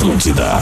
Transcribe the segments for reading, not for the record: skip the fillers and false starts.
Atlântida.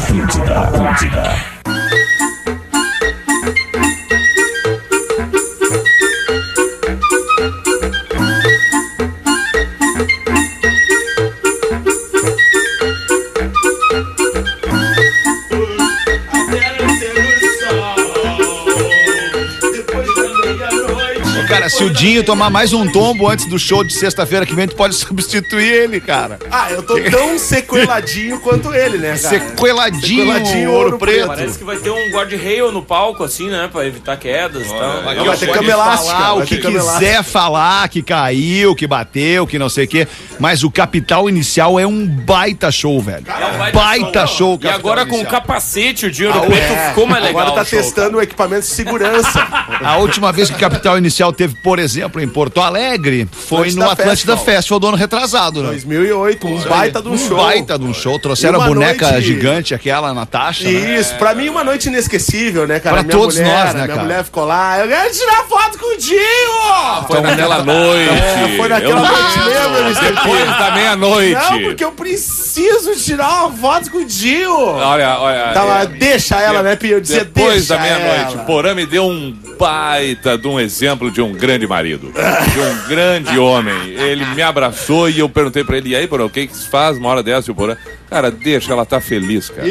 Cara, se o Dinho tomar mais um tombo antes do show de sexta-feira que vem, tu pode substituir ele, cara. Eu tô tão sequeladinho quanto ele, né, cara? Sequeladinho, Ouro Preto. Parece que vai ter um guarda-rail no palco, assim, né? Pra evitar quedas e tal. Vai ter cama elástica. Falar o que quiser falar, que caiu, que bateu, que não sei o quê. Mas o Capital Inicial é um baita show, velho. Baita show, E agora com o capacete, o Dinho Ouro Preto ficou mais legal. Agora tá testando o equipamento de segurança. A última vez que o Capital Inicial teve, por exemplo, em Porto Alegre, foi no Atlântida Festival do ano retrasado, né? 2008, um baita de um show. Baita de um show. Trouxeram a boneca gigante, aquela, Natasha. Isso, pra mim uma noite inesquecível, né, cara? Pra todos nós, né, cara? Minha mulher ficou lá, eu quero tirar foto com o Dinho! Foi naquela noite. Foi naquela noite mesmo, depois da meia-noite. Não, porque eu preciso tirar uma foto com o Dinho. Olha. Tava, deixa ela, né, Pio? Depois da meia-noite, o Porã me deu um baita de um exemplo de um grande marido, de um grande homem. Ele me abraçou e eu perguntei pra ele, e aí, Porã, o que se faz uma hora dessa? E o Porã, cara, deixa ela tá feliz, cara.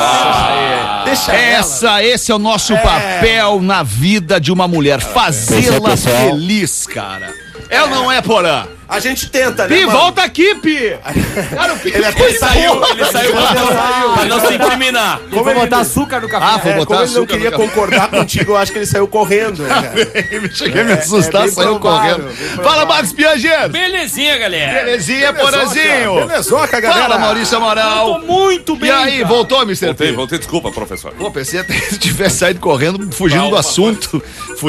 Deixa esse é o nosso papel na vida de uma mulher, fazê-la feliz, cara. É ou não é, Porã? A gente tenta, né, Pi, volta aqui, Pi! Cara, Ele saiu pra não se incriminar. Como ele botar açúcar no café. Como ele não queria concordar contigo, eu acho que ele saiu correndo, né, cara? Cheguei a me assustar, saiu correndo. Fala, Marcos Piaget! Belezinha, galera. Belezinha, Porãzinho! Belezoca, galera! Fala, Maurício Amaral! Eu tô muito bem. E aí, voltou, Mr. P? Voltei, desculpa, professor. Pô, pensei até que tivesse saído correndo, fugindo do assunto.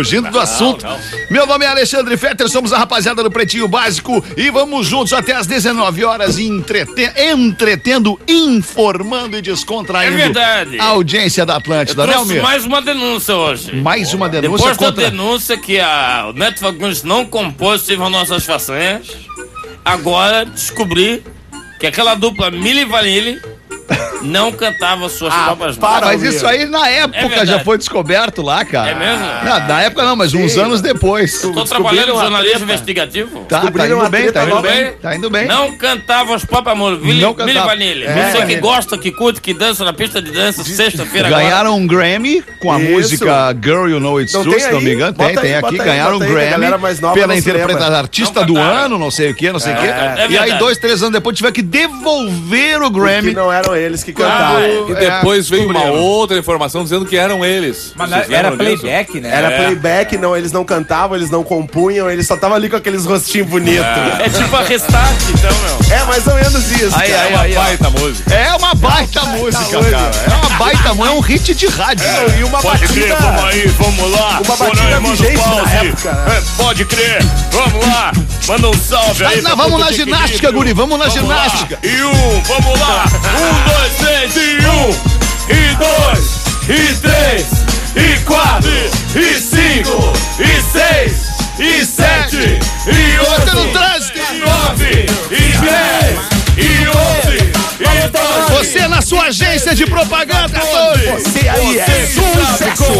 Meu nome é Alexandre Fetter, somos a rapaziada do Pretinho Básico e vamos juntos até às 19 horas entretendo, informando e descontraindo. É verdade. A audiência da Atlântida, né, Almir? Mais uma denúncia hoje. Mais uma denúncia Depois da denúncia que o Neto Fagundes não compôs Silva Nossas Façanhas, agora descobri que aquela dupla Milli Vanilli não cantava suas próprias músicas. Mas isso aí na época já foi descoberto lá, cara. É mesmo? Não, na época não, mas uns anos depois. Tô trabalhando em jornalismo investigativo. Tá indo bem. Não cantava as próprias músicas. Milli Vanilli. Você que gosta, que curte, que dança na pista de dança sexta-feira agora. Ganharam um Grammy com a música Girl You Know It's True, se não me engano. Tem aqui. Ganharam um Grammy pela interpretação artista do ano, não sei o que. E aí 2, 3 anos depois tiveram que devolver o Grammy. Que não eram eles que cantaram. E depois veio uma outra informação dizendo que eram eles. Mas era playback, né? Era playback, não, eles não cantavam, eles não compunham, eles só estavam ali com aqueles rostinhos bonitos. É tipo a Restart, então, meu. É mais ou menos isso. É uma baita música. É uma baita música, cara. É uma baita música, é um hit de rádio. E uma Pode crer, vamos aí, vamos lá. Uma batida vigente na época, né? Pode crer, vamos lá. Manda um salve aí. Vamos na ginástica, guri, vamos na ginástica. Vamos lá. 1, 2, 3 e 1, e 2, e 3, e 4, e 5, e 6, e 7, e 8, no trânsito, e 9, e 10, e 11, e 12. Você na sua agência de propaganda, você aí é sucesso.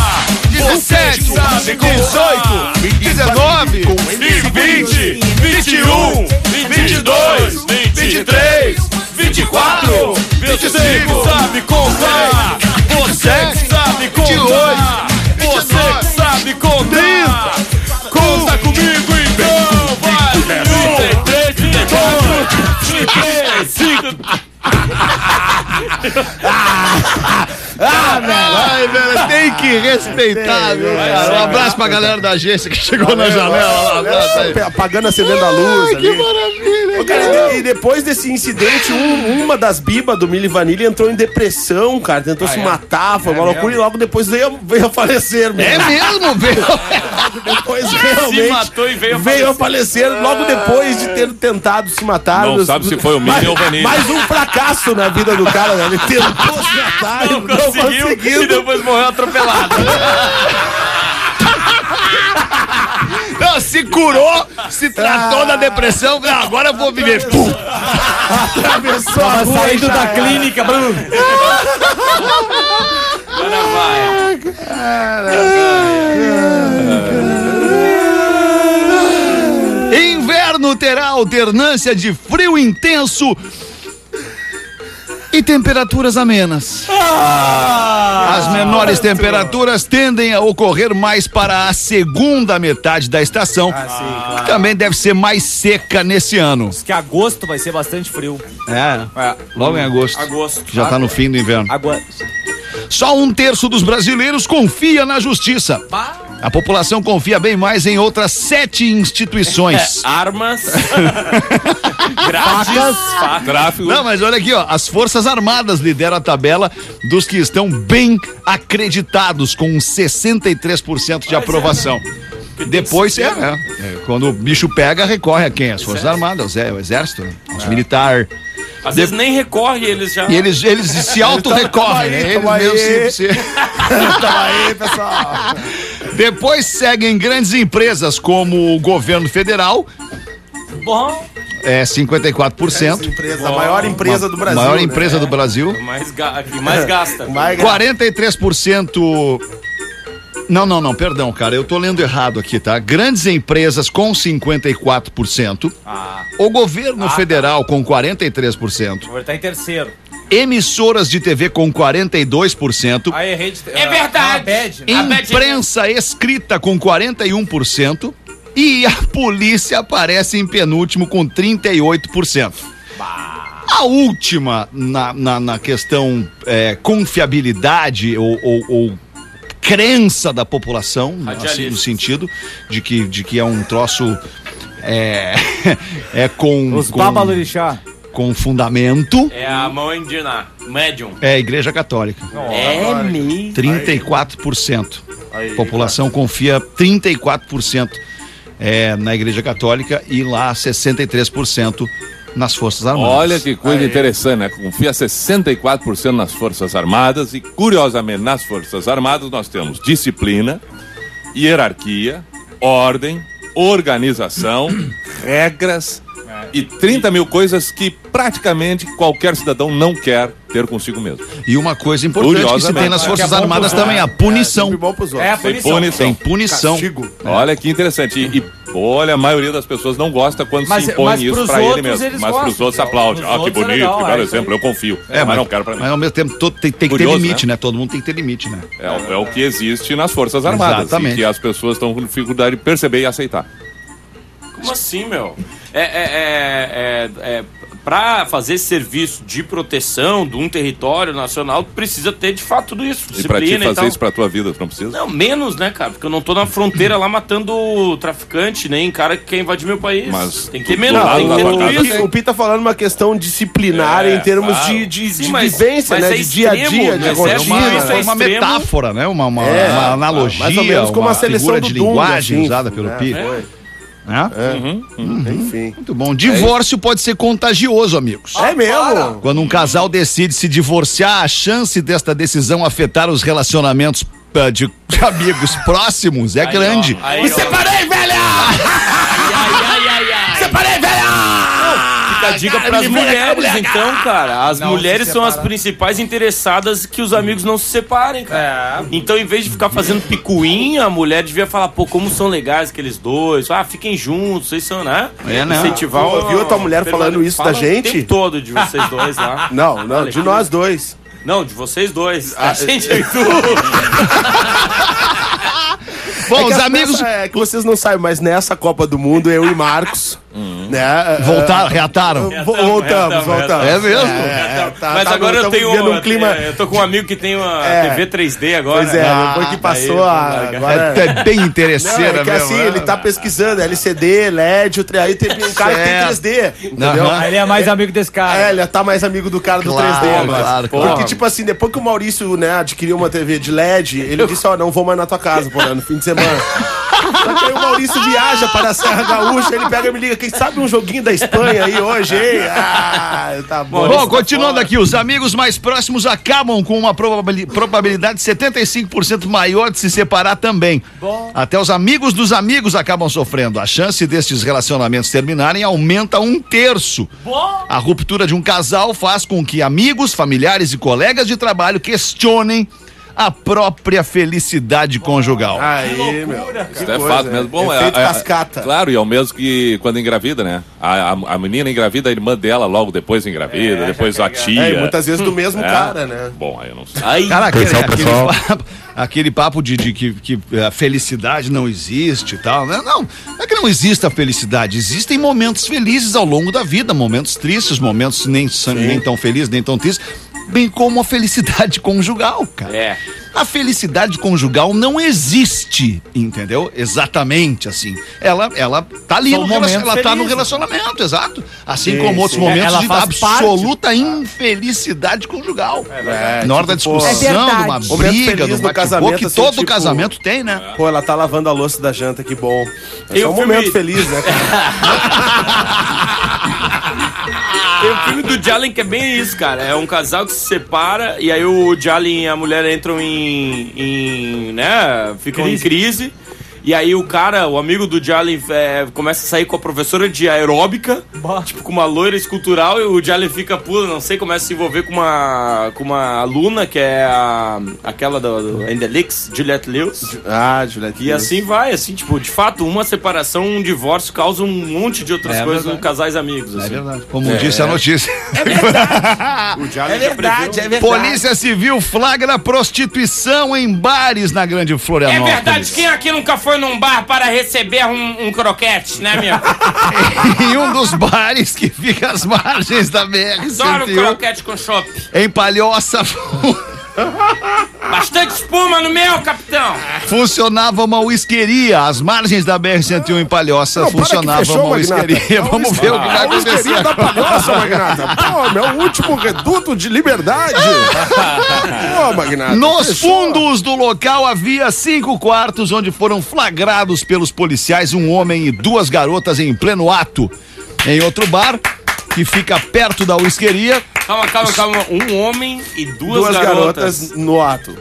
17, 18, 19, e 20, 21, 22, 23, 24, 25, sabe contar. Você que sabe contar. Você que sabe contar. Conta comigo então, vai. 33, 34, 35. Ai, velho, tem que respeitar, viu, cara? Um abraço pra galera da agência que chegou na janela lá. Apagando, acendendo a luz. Que maravilha, cara. E depois desse incidente, uma das bibas do Milli Vanilli entrou em depressão, cara. Tentou se matar, foi uma loucura e logo depois veio a falecer. É mesmo, veio? Depois realmente se matou e veio a falecer logo depois de ter tentado se matar. Não sabe se foi o Milli ou o Vanilli. Mais um fracasso na vida do cara, né? Ele tentou se matar e não conseguiu. E depois morreu atropelado. Não, se curou, se tratou da depressão, agora eu vou viver. Pum. Atravessou a rua Saindo da clínica, Bruno. Agora vai. Inverno terá alternância de frio intenso e temperaturas amenas. As menores temperaturas tendem a ocorrer mais para a segunda metade da estação, que também deve ser mais seca nesse ano. Diz que agosto vai ser bastante frio. Logo em agosto. Que já tá no fim do inverno. Agosto. Só 1/3 dos brasileiros confia na justiça. A população confia bem mais em outras 7 instituições. Armas. Facas. Tráfego. Não, mas olha aqui, ó. As Forças Armadas lideram a tabela dos que estão bem acreditados, com 63% de aprovação. Depois, quando o bicho pega, recorre a quem? As Forças Armadas, o Exército, os militares. Às vezes nem recorre, eles já... E eles se auto-recorrem, né? Eles mesmo se... Tamo aí, pessoal. Depois seguem grandes empresas como o governo federal, Bom, 54%. A maior empresa do Brasil. Maior empresa do Brasil. que mais gasta. 43%. Não, perdão, cara, eu tô lendo errado aqui, tá? Grandes empresas com 54%. O governo federal com 43%. Vai estar em terceiro. Emissoras de TV com 42%. Aí errei. É verdade. Imprensa escrita com 41%. E a polícia aparece em penúltimo com 38%. A última na questão confiabilidade ou crença da população, assim, no sentido de que é um troço com fundamento. É a mãe de médium. É a Igreja Católica. É mesmo. 34%. População confia 34% na Igreja Católica e lá 63% nas Forças Armadas. Olha que coisa interessante, né? Confia 64% nas Forças Armadas e, curiosamente, nas Forças Armadas nós temos disciplina, hierarquia, ordem, organização, regras e 30 mil coisas que praticamente qualquer cidadão não quer ter consigo mesmo. E uma coisa importante que se tem nas Forças Armadas também, a punição. Bom pros outros. Tem punição. Castigo. Olha que interessante. E olha, a maioria das pessoas não gosta quando se impõe isso pra ele mesmo. Mas pros outros aplaudem. Que bonito, que belo exemplo, eu confio. Mas não quero pra mim. Mas ao mesmo tempo tem que ter limite, né? Todo mundo tem que ter limite, né? É o que existe nas Forças Armadas. Exatamente. E que as pessoas estão com dificuldade de perceber e aceitar. Como assim, meu? Pra fazer esse serviço de proteção de um território nacional, precisa ter de fato tudo isso. E pra ti fazer isso pra tua vida, tu não precisa? Não, menos, né, cara? Porque eu não tô na fronteira lá matando traficante, nem cara que quer invadir meu país. Mas tem que ter menos, tem que ter tudo isso. O Pi tá falando uma questão disciplinar em termos de vivência, né? De dia a dia, de rotina. Foi uma metáfora, né? Uma analogia, mais ou menos como uma a seleção figura do de Dunga, linguagem assim, usada pelo Pi. Enfim. Muito bom. Divórcio pode ser contagioso, amigos. É mesmo? Quando um casal decide se divorciar, a chance desta decisão afetar os relacionamentos de amigos próximos é grande. Me separei, velha! Separei, velha! Fica a dica pras mulheres, então, cara. As mulheres são as principais interessadas que os amigos não se separem, cara. Então, em vez de ficar fazendo picuinha, a mulher devia falar, pô, como são legais aqueles dois. Fiquem juntos, vocês são, né? Incentivar o... Viu a tua mulher falando isso da gente? O tempo todo de vocês dois lá. Não, de nós dois. Não, de vocês dois. A gente e tu. Bom, os amigos... É que vocês não sabem, mas nessa Copa do Mundo, eu e Marcos, né? Reataram. Voltamos. É mesmo? Mas agora eu tenho um clima... Eu tô com um amigo que tem uma TV 3D agora. Pois depois que passou agora... É bem interesseira mesmo. Assim, ele tá pesquisando LCD, LED, aí teve um cara que tem 3D, entendeu? Aí ele é mais amigo desse cara. Ele tá mais amigo do cara do 3D agora. Porque, tipo assim, depois que o Maurício, né, adquiriu uma TV de LED, ele disse, não vou mais na tua casa, no fim de semana. Só que aí o Maurício viaja para a Serra Gaúcha, ele pega e me liga, quem sabe um joguinho da Espanha aí hoje, hein? Ah, tá bom. Bom, continuando aqui, os amigos mais próximos acabam com uma probabilidade 75% maior de se separar também. Bom. Até os amigos dos amigos acabam sofrendo. A chance destes relacionamentos terminarem aumenta 1/3. Bom. A ruptura de um casal faz com que amigos, familiares e colegas de trabalho questionem a própria felicidade conjugal. Aí, meu. Isso é fato mesmo. Bom, cascata. Claro, e é o mesmo que quando engravida, né? A menina engravida, a irmã dela logo depois engravida, depois a tia. E muitas vezes do mesmo cara, né? Bom, aí eu não sei. Aí, cara, aquele papo de que a felicidade não existe e tal, né? Não é que não existe a felicidade. Existem momentos felizes ao longo da vida, momentos tristes, momentos nem tão felizes, nem tão tristes. Bem como a felicidade conjugal, cara. A felicidade conjugal não existe, entendeu? Exatamente assim. Ela tá ali tá no relacionamento, exato. Assim como outros momentos de absoluta infelicidade conjugal. Na hora da discussão, de uma briga, do casamento, que assim, todo casamento tem, né? Pô, ela tá lavando a louça da janta, que bom. É um momento feliz, né, cara? Tem o filme do Jalen que é bem isso, cara. É um casal que se separa e aí o Jalen e a mulher entram ficam em crise. E aí o amigo do Jalen começa a sair com a professora de aeróbica, tipo com uma loira escultural, e o Jalen fica puro, não sei, começa a se envolver com uma aluna, que é aquela do Endelix, Juliette Lewis. Juliette Lewis. E assim vai, assim, tipo, de fato, uma separação, um divórcio causa um monte de outras coisas nos casais amigos. Assim. É verdade. Como disse a notícia. É verdade. O Jalen é verdade. Polícia Civil flagra prostituição em bares na Grande Florianópolis. É verdade, quem aqui nunca foi num bar para receber um croquete, né, meu? Em um dos bares que fica às margens da BR-101. Adoro croquete com chopp. Em Palhoça. Bastante espuma no meu, capitão. Funcionava uma whiskeria. Às margens da BR-101 em Palhoça funcionava uma whiskeria. Vamos ver o que vai acontecer. A whiskeria da Palhoça, Magnata. Pô, meu último reduto de liberdade. Pô, Magnata. Nos fundos do local havia 5 quartos onde foram flagrados pelos policiais um homem e 2 garotas em pleno ato. Em outro bar, que fica perto da whiskeria. Calma. Um homem e duas garotas no ato.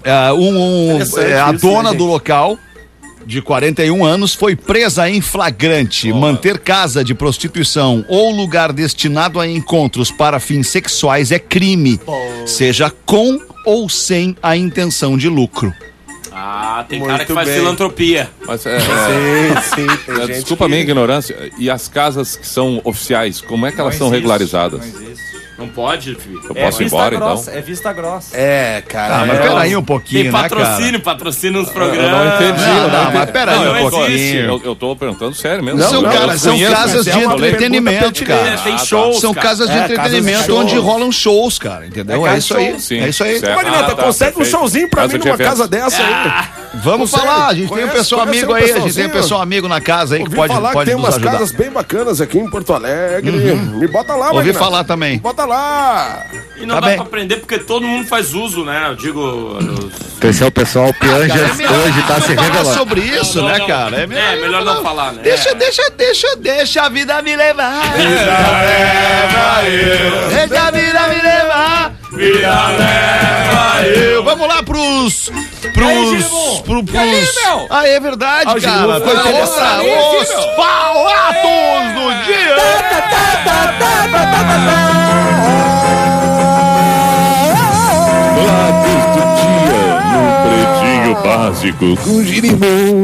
A dona do local, de 41 anos, foi presa em flagrante. Manter casa de prostituição ou lugar destinado a encontros para fins sexuais é crime, seja com ou sem a intenção de lucro. Tem muito cara que faz filantropia. Mas sim. Tem desculpa a minha ignorância. E as casas que são oficiais, como é que elas são regularizadas? Não existe. Não pode, filho. Eu posso ir embora, grossa, então? É vista grossa. Cara. Mas peraí um pouquinho, tem patrocínio, patrocina uns programas. Eu não entendi. Mas peraí um pouquinho. Eu tô perguntando sério mesmo. São casas de entretenimento, cara. Tem shows, são casas de entretenimento onde rolam shows, cara, entendeu? É isso aí. Sim, é isso aí. Magnata, consegue um showzinho pra mim numa casa dessa aí? Vamos falar, a gente tem um pessoal amigo aí, a gente tem um pessoal amigo na casa aí que pode nos ajudar. Falar que tem umas casas bem bacanas aqui em Porto Alegre. Me bota lá, Ouvi falar também. Bota lá. E não dá pra aprender porque todo mundo faz uso, né? Eu digo... Esse é o pessoal Pianjas hoje tá se revelando. Falar sobre isso, né, cara? É melhor não falar, né? Deixa a vida me levar. Vida leva eu. Deixa a vida me levar. Vida leva eu. Vamos lá pros... Aí, é verdade, cara. Agora, os falatos do dia. Básico com girimum.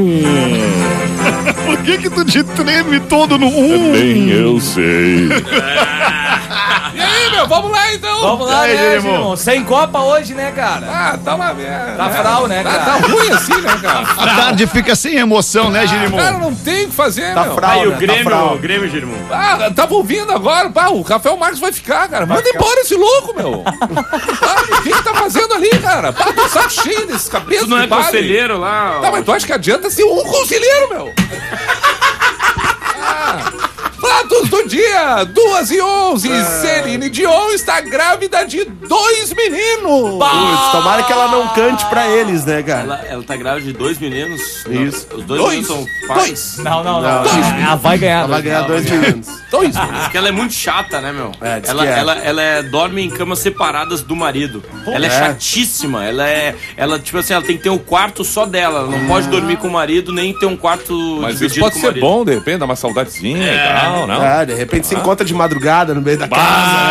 Por que tu te treme todo no Nem eu sei. E aí, meu, vamos lá então. Vamos lá, né, Girimum? Sem Copa hoje, né, cara? Tá uma merda. Tá fral, né, cara? Tá ruim assim, né, cara? A tarde fica sem emoção, né, Girimum? Cara, não tem o que fazer, tá meu. Fral, Aí o Grêmio, Girimum. Tava ouvindo agora. O Rafael Marques vai ficar, cara. Manda embora esse louco, meu. O que tá fazendo ali, cara? Tô saco cheio desses cabeças. Tu não é conselheiro lá? Tá, mas tu acha que adianta ser um conselheiro, meu? Os dois dia, 2h11. Celine Dion está grávida de 2 meninos. Putz, tomara que ela não cante pra eles, né, cara? Ela tá grávida de 2 meninos? Isso. Os dois meninos são pais? Não. Dois. Ela vai ganhar. Ela vai ganhar 2 meninos. Diz que ela é muito chata, né, meu? Diz que é. Ela dorme em camas separadas do marido. Ela é chatíssima. Ela, tipo assim, ela tem que ter um quarto só dela. Ela não pode dormir com o marido, nem ter um quarto Mas isso dividido pode com o ser marido. bom, de repente, dar uma saudadezinha e tal, não? De repente se encontra de madrugada no meio da casa.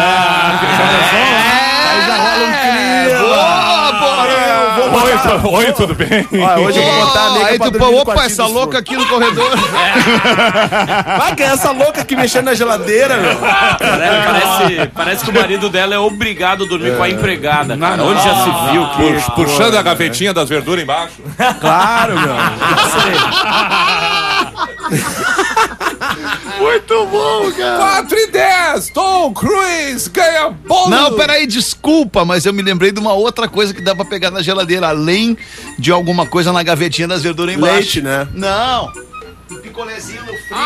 Aí já rola um clima. Oi, tudo bem? Hoje eu vou botar a nega Aí pra tu dormir no opa, quartinho essa dos louca aqui no corredor. Vai que é essa louca aqui mexendo na geladeira, meu. Parece que o marido dela é obrigado a dormir com a empregada, cara. Onde já se viu que... Puxando a gavetinha das verduras embaixo. Claro, meu. Muito bom, cara. 4h10, Tom Cruise ganha bolo. Não, peraí, desculpa, mas eu me lembrei de uma outra coisa que dá pra pegar na geladeira, além de alguma coisa na gavetinha das verduras embaixo. Leite, né? Não. Picolézinho no freezer.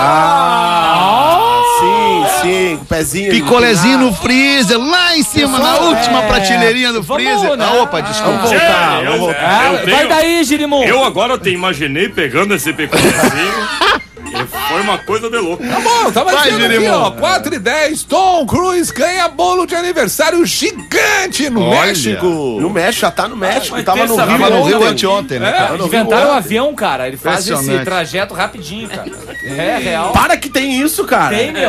Sim, com o pezinho. Picolézinho no freezer, lá em cima, na última prateleirinha do freezer. né? Opa, desculpa. Vamos voltar. Vai daí, Girimum. Eu agora te imaginei pegando esse picolézinho. Foi uma coisa de louco. Tá bom, tá Vai, dizendo aqui, Jerimum. ó. 4h10, Tom Cruise ganha bolo de aniversário gigante no Olha. México. No México, já tá no México. Vai Tava ter no essa Rio Tava no Rio ontem. anteontem, né? cara? Inventaram um avião, cara. Ele faz esse Impressionante. trajeto rapidinho, cara. É real. Para que tem isso, cara. Tem, meu.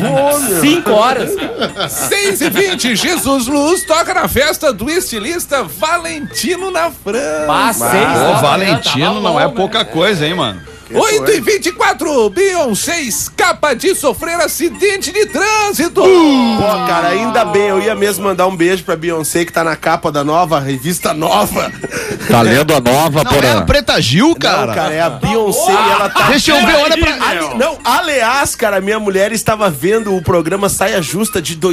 5 horas. 6h20, Jesus Luz toca na festa do estilista Valentino na França. Ô, Valentino não é pouca coisa, hein, mano? 8h24, Beyoncé escapa de sofrer acidente de trânsito. Pô, cara, ainda bem. Eu ia mesmo mandar um beijo pra Beyoncé, que tá na capa da nova revista Nova. Tá lendo a nova, Não, é a Preta Gil, cara. Não, cara, é a Beyoncé e ela tá... Deixa eu ver, olha pra... Não, aliás, cara, minha mulher estava vendo o programa Saia Justa de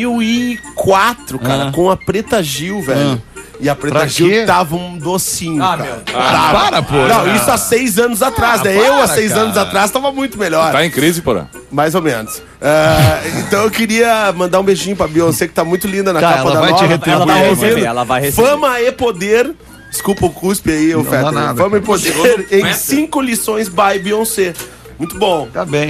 2004, cara, com a Preta Gil, velho. E a Preta Pra Gil quê? tava um docinho, cara. meu. Para, pô. Não, isso há 6 anos atrás, né? Eu há 6 anos atrás tava muito melhor. Tá em crise, porra. Mais ou menos. Então eu queria mandar um beijinho pra Beyoncé, que tá muito linda na Cara, capa ela da vai nova. te retribuir, Ela vai mano. receber, ela vai receber. Fama e poder. Desculpa o cuspe aí, ô dá Fetter. nada, Fama e cara. poder em 5 lições by Beyoncé. Muito bom. Tá bem.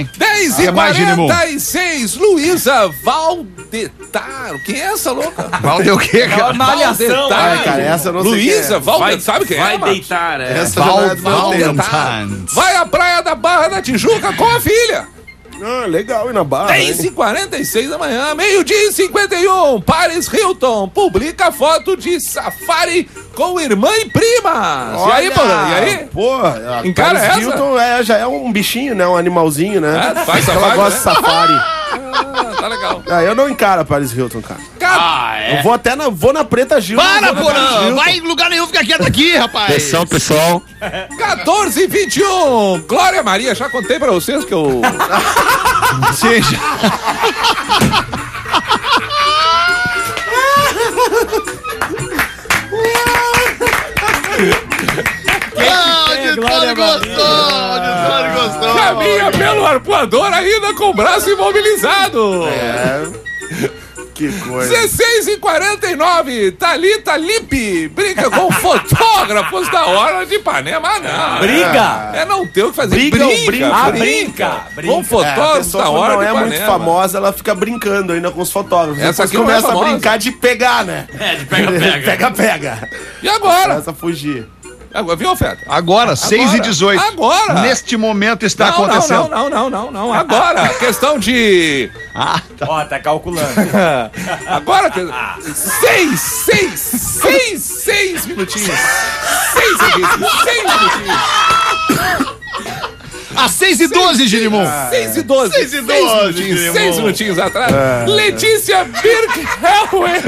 10h46, Luísa Valdetaro. Quem é essa louca? Valeu o quê, cara? Malhação. Ai, cara, essa eu não sei Luísa quem é. Valdetaro. Sabe quem Vai é, Marcos? deitar, Essa já não é do meu tempo. Valentine's. Vai à praia da Barra da Tijuca com a filha. Legal, e na barra, hein? 10h46 da manhã, meio-dia e 51. Paris Hilton publica foto de safari com irmã e primas. E aí, Porã? E aí? Pô, Encara Paris essa? Hilton já é um bichinho, né? Um animalzinho, né? Faz Ela safari, gosta né? de safari. Tá legal. Eu não encaro a Paris Hilton, cara. Eu vou até vou na Preta Gil. Para, não vou na Paris Porã! Hilton. Vai em lugar nenhum, fica quieto aqui, rapaz! Atenção, pessoal. 14h21. Glória Maria, já contei pra vocês que eu... Seja. Auditório gostou! Caminha pelo arpoador ainda com o braço imobilizado. Que coisa. 16h49, Thalita Lippe brinca com fotógrafos da hora de Ipanema. Não. Briga? Não tem o que fazer. Brinca. Brinca. Com A fotógrafos pessoa da quando hora não de é Ipanema. muito famosa, ela fica brincando ainda com os fotógrafos. Essa Depois aqui não é começa a famosa. brincar de pegar, né? de pega-pega. Pega. E agora? Começa a fugir. Agora, viu, Feta? Agora, 6h18. Agora. Neste momento está acontecendo. Não. Agora, questão de... Ó, tá calculando. Agora, 6 minutinhos. 6 minutinhos. Às 6h12, Girimum. 6h12. 6h12, 6 minutinhos atrás. Letícia Birkenhauer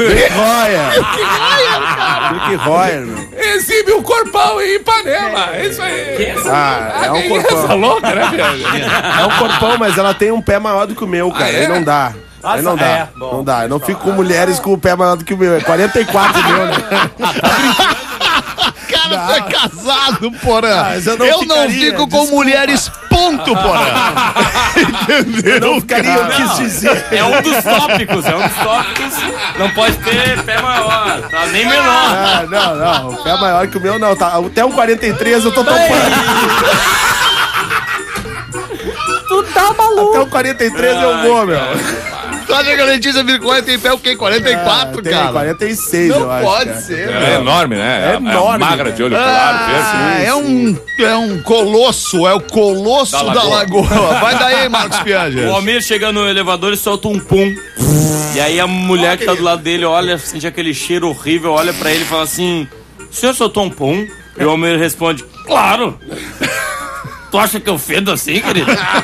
Rick Royer, meu. exibe o corpão em Ipanema. É isso aí. É um Quem é essa corpão. louca, né, Pedro? É um corpão, mas ela tem um pé maior do que o meu, cara. é? Aí não dá. Aí não dá. É, bom, não dá. Eu não fico com mulheres com o pé maior do que o meu. É 44 meu, né? Tu é casado, Porã. Mas eu não fico com mulheres, ponto, Porã. Entendeu? Eu não ficaria, eu quis dizer. É um dos tópicos. Não pode ter pé maior, tá? Nem menor. Não. O pé maior que o meu, não. Tá, até um 43 eu tô topando. Tu tá maluco. Até um 43 eu vou, meu. Tu acha que a Letícia Vircola tem pé o quê? 44, tem cara? 46, não eu acho. pode ser, É enorme, né? É enorme, magra de olho claro, é um colosso, é o colosso da lagoa. Vai daí, Marcos Pianja. O Almir chega no elevador e solta um pum. E aí a mulher que tá do lado dele olha, sente aquele cheiro horrível, olha pra ele e fala assim: o senhor soltou um pum? E o Almir responde: claro! Tu acha que eu fedo assim, querido?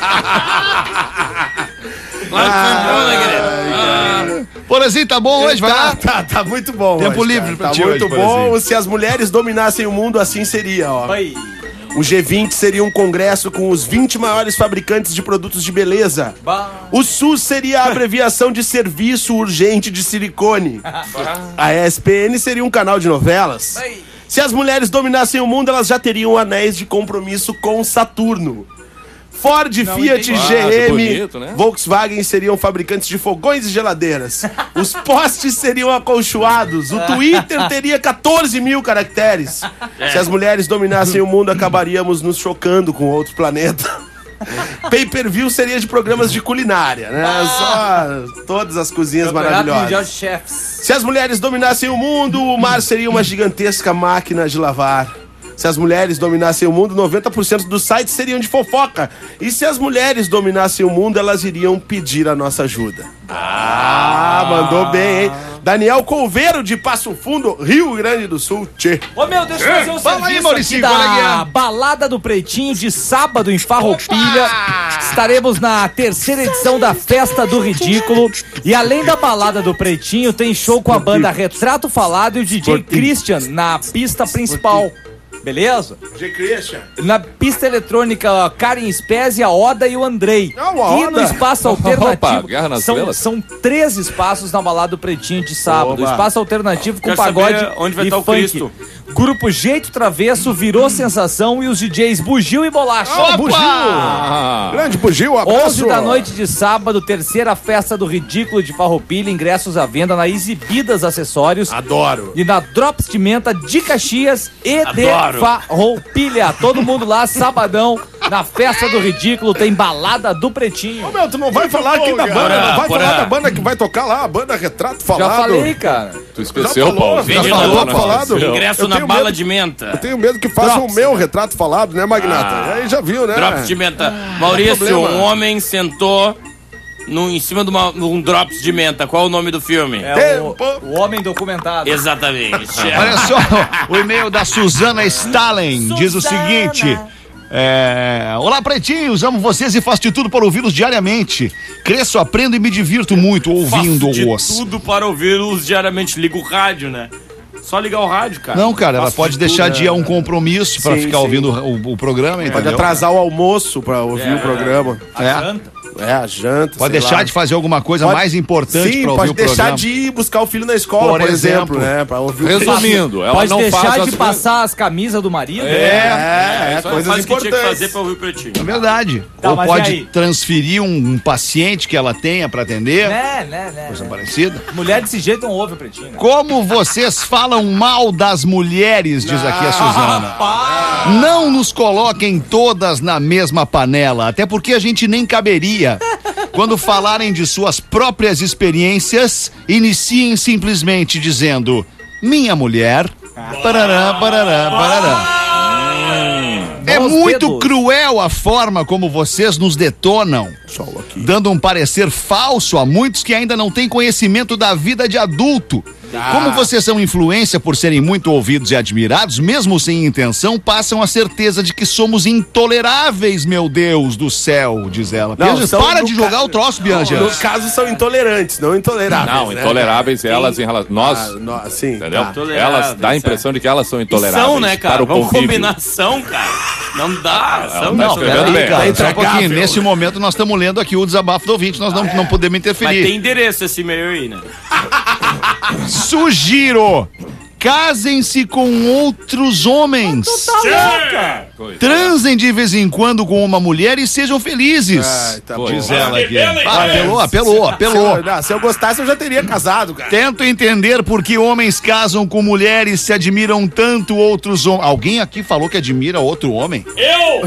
Claro que foi bom, né, querido? Porazinho, tá bom hoje? Vai lá. Tá muito bom. Tempo hoje, livre pra tá ti muito hoje, bom. Porazinho. Se as mulheres dominassem o mundo, assim seria, ó. Aí. O G20 seria um congresso com os 20 maiores fabricantes de produtos de beleza. O SUS seria a abreviação de Serviço Urgente de Silicone. A ESPN seria um canal de novelas. Se as mulheres dominassem o mundo, elas já teriam anéis de compromisso com Saturno. Ford, Fiat, GM, bonito, né? Volkswagen seriam fabricantes de fogões e geladeiras. Os postes seriam acolchoados. O Twitter teria 14 mil caracteres. Se as mulheres dominassem o mundo, acabaríamos nos chocando com outro planeta. Pay-per-view seria de programas de culinária, né? Só todas as cozinhas maravilhosas. Se as mulheres dominassem o mundo, o mar seria uma gigantesca máquina de lavar. Se as mulheres dominassem o mundo, 90% dos sites seriam de fofoca. E se as mulheres dominassem o mundo, elas iriam pedir a nossa ajuda. Mandou bem, hein? Daniel Couveiro, de Passo Fundo, Rio Grande do Sul. Tchê. Ô, meu, deixa eu fazer um Fala aí, serviço Mauricinho, aqui qual é que da é? Balada do Pretinho de sábado em Farroupilha. Estaremos na terceira edição da Festa do Ridículo. E além da Balada do Pretinho, tem show com a banda Retrato Falado e o DJ Christian na pista principal. Beleza? G. Christian. Na pista eletrônica, Karen Spezia, a Oda e o Andrei. E no espaço alternativo. Guerra nas Estrelas? São 3 espaços na Balada do Pretinho de sábado. Oba. Espaço alternativo com Quero pagode saber onde vai e estar o funk. Cristo. Grupo Jeito Travesso virou sensação e os DJs Bugio e Bolacha. Grande Bugio, abraço. 11 da noite de sábado, terceira festa do Ridículo de Farroupilha, ingressos à venda na Exibidas Acessórios. Adoro. E na Drops de Menta de Caxias e Adoro. de Farroupilha. Todo mundo lá, sabadão, na Festa do Ridículo, tem Balada do Pretinho. Ô, meu, tu não vai falar aqui da banda, não vai falar da banda que vai tocar lá, a banda Retrato Falado. Já falei, cara. Tu esqueceu, Paulo. Já falou, falado. Ingresso Eu na tenho bala medo- de menta. Eu tenho medo que façam o meu Retrato Falado, né, Magnata? Aí já viu, né? Drops de menta. Maurício, problema. um homem sentou em cima de um drops de menta. Qual é o nome do filme? É o Homem Documentado. Exatamente. Olha só, o e-mail da Suzana Stalin diz o seguinte: olá, pretinhos, amo vocês e faço de tudo para ouvi-los diariamente. Cresço, aprendo e me divirto muito Faço de ouvindo-os. tudo para ouvi-los diariamente. Liga o rádio, né? Só ligar o rádio, cara. Não, cara, ela Faço pode de deixar tudo, de ir a um compromisso para Sim, ficar sim. ouvindo o programa, Pode entendeu? atrasar o almoço pra ouvir o programa. A janta. Pode sei deixar lá. de fazer alguma coisa mais importante Sim, para ouvir pode o deixar programa. de ir buscar o filho na escola, por exemplo, né? Pra ouvir o Resumindo, ela Pode não deixar faz de as passar as camisas do marido. coisas Faz o que tinha que fazer importantes. pra ouvir o Pretinho. É verdade. Tá, Ou mas e pode aí? transferir um paciente que ela tenha para atender, Né. coisa parecida. Mulher desse jeito não ouve o Pretinho. Né? Como vocês falam mal das mulheres, diz aqui a Suzana. Não nos coloquem todas na mesma panela, até porque a gente nem caberia. Quando falarem de suas próprias experiências, iniciem simplesmente dizendo: minha mulher. Parará, parará, parará. É Bons muito dedos. cruel a forma como vocês nos detonam, dando um parecer falso a muitos que ainda não têm conhecimento da vida de adulto. Como vocês são influência por serem muito ouvidos e admirados, mesmo sem intenção, passam a certeza de que somos intoleráveis, meu Deus do céu, diz ela. Não, Bianja, são para no de ca- jogar o troço, Bianja. No caso, são intolerantes, não intoleráveis. Não, né? intoleráveis elas em relação. Nós, Sim. entendeu? Tá. Elas dá a impressão de que elas são intoleráveis. São, né, cara? Para o Vamos convívio. combinação, cara. Não dá. São, tá não. escrevendo bem. Cara, só um intragável. pouquinho. Nesse momento nós estamos lendo aqui o desabafo do ouvinte, nós não podemos Mas interferir. tem endereço esse e-mail aí, né? Sugiro casem-se com outros homens. Transem de vez em quando com uma mulher e sejam felizes. Tá Diz bom. ela aqui. Apelou. Se eu gostasse, eu já teria casado, cara. Tento entender por que homens casam com mulheres, se admiram tanto outros homens. Alguém aqui falou que admira outro homem? Eu!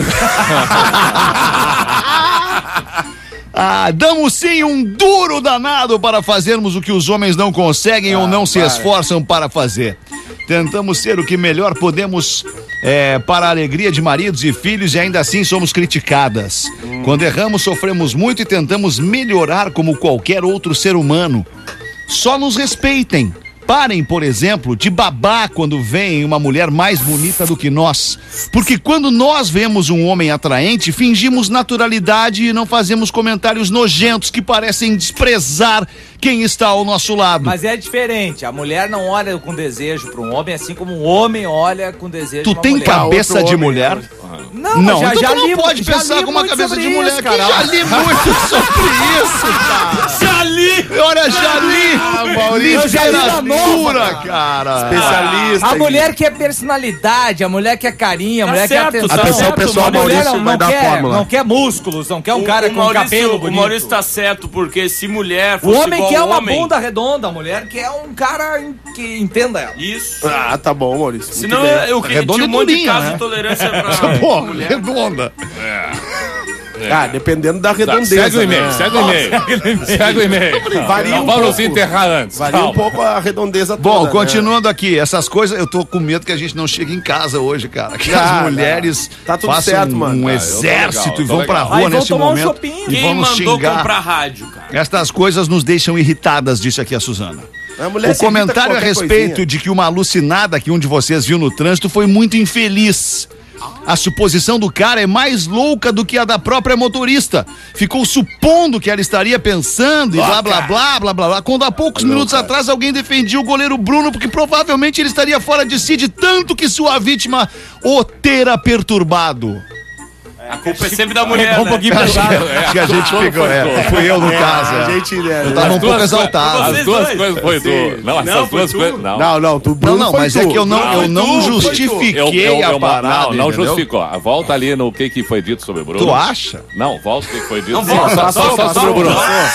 Damos sim um duro danado para fazermos o que os homens não conseguem ou não se esforçam para fazer. Tentamos ser o que melhor podemos para a alegria de maridos e filhos e ainda assim somos criticadas. Quando erramos, sofremos muito e tentamos melhorar como qualquer outro ser humano. Só nos respeitem. Parem, por exemplo, de babar quando veem uma mulher mais bonita do que nós. Porque quando nós vemos um homem atraente, fingimos naturalidade e não fazemos comentários nojentos que parecem desprezar quem está ao nosso lado. Mas é diferente. A mulher não olha com desejo para um homem, assim como um homem olha com desejo pra Tu uma tem mulher. cabeça de mulher? Não, Não, já, então já tu não li, pode já pensar li com uma muito cabeça sobre de mulher, isso, cara. Já li muito sobre isso, cara. Já li! Olha, já li. Eu já li na Literatura, cara. Especialista. A mulher quer personalidade, a mulher quer carinho, a mulher certo, quer tá atenção. certo, pessoal, A mulher Maurício vai dar a fórmula. não quer músculos, não quer um cara com cabelo bonito. O Maurício tá certo, porque se mulher O fosse homem igual quer uma homem, bunda redonda, a mulher quer um cara que entenda ela. Isso. Tá bom, Maurício. Senão Muito bem. eu queria Redonda tinha um e monte de durinha, caso né? de tolerância pra Pô, mulher. redonda. Dependendo da redondeza. Segue o e-mail, né? segue o e-mail. Segue o e-mail. Varia Não um vamos pouco. enterrar antes. Varia um Calma. pouco a redondeza toda. Bom, né? continuando aqui, essas coisas, eu tô com medo que a gente não chegue em casa hoje, cara. Que as mulheres Tá tudo façam certo, mano. um Ah, eu tô exército legal, e vão tô pra legal. rua Aí vão nesse tomar um momento chopinho. e Quem vão nos mandou xingar. comprar rádio, cara? Estas coisas nos deixam irritadas, disse aqui a Suzana. A mulher O se irrita comentário com a qualquer respeito coisinha. de que uma alucinada que um de vocês viu no trânsito foi muito infeliz. A suposição do cara é mais louca do que a da própria motorista. Ficou supondo que ela estaria pensando e blá blá blá blá blá blá. Quando há poucos minutos atrás alguém defendia o goleiro Bruno porque provavelmente ele estaria fora de si de tanto que sua vítima o terá perturbado. A culpa é sempre da mulher, Pegou um né? pouquinho pesado. Acho que a gente pegou, fui eu no caso. A gente, né? Eu tava um pouco exaltado. As Vocês duas dois. coisas foi tu. Não, Não, essas foi duas tu. coisas. Não. Não, Bruno Não, foi mas tu. é que eu não foi tu. justifiquei a parada. Não entendeu? justificou. Volta ali no que foi dito sobre o Bruno. Tu acha? Não, volta o que foi dito. Não, volta, Só sobre o Bruno.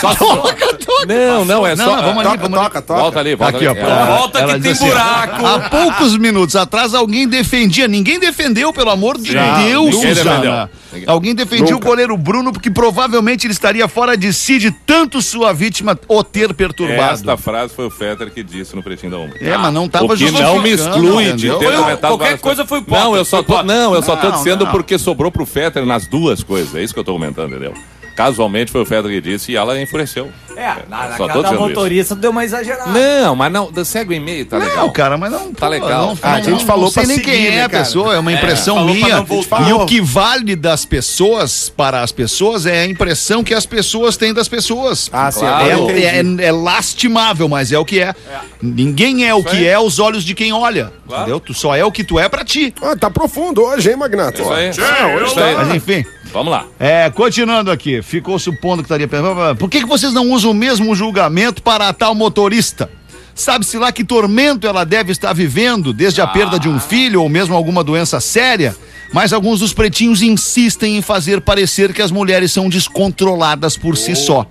Não, é só. Não, vamos ali, vamos ali. Toca. Volta ali, volta Aqui, ó. ali. Volta Ela que diz tem assim, ó, buraco. Há poucos minutos atrás alguém defendia, ninguém defendeu, pelo amor de Deus, ninguém Suzana. defendeu. Alguém defendia o goleiro Bruno porque provavelmente ele estaria fora de si de tanto sua vítima o ter perturbado. Esta frase foi o Fetter que disse no Pretinho da Uma. Mas não tava O que não me exclui de entendeu? ter comentado qualquer várias coisa foi pop, Não, eu só tô, foi pop. não, eu só tô Não, dizendo não. porque sobrou pro Fetter nas duas coisas. É isso que eu tô comentando, entendeu? Casualmente foi o Fetter que disse e ela enfureceu. Na Só casa tô da dizendo motorista deu uma exagerada. Não, mas não, segue o e-mail, tá legal. Não, cara, mas não. Tá legal. A gente falou não sei pra nem seguir, quem é né, a cara? pessoa, é uma impressão falou pra minha. não voltar. E o que vale das pessoas para as pessoas é a impressão que as pessoas têm das pessoas. Ah, sim, Claro. agora eu entendi. É lastimável, mas é o que é. Ninguém é o que é aos olhos de quem olha. Entendeu? Tu só é o que tu é pra ti. Tá profundo hoje, hein, Magnato? Isso aí. Hoje Isso aí. Mas enfim. Vamos lá. Continuando aqui, ficou supondo que estaria pensando, por que vocês não usam o mesmo julgamento para a tal motorista? Sabe-se lá que tormento ela deve estar vivendo, desde a perda de um filho ou mesmo alguma doença séria, mas alguns dos pretinhos insistem em fazer parecer que as mulheres são descontroladas por si só.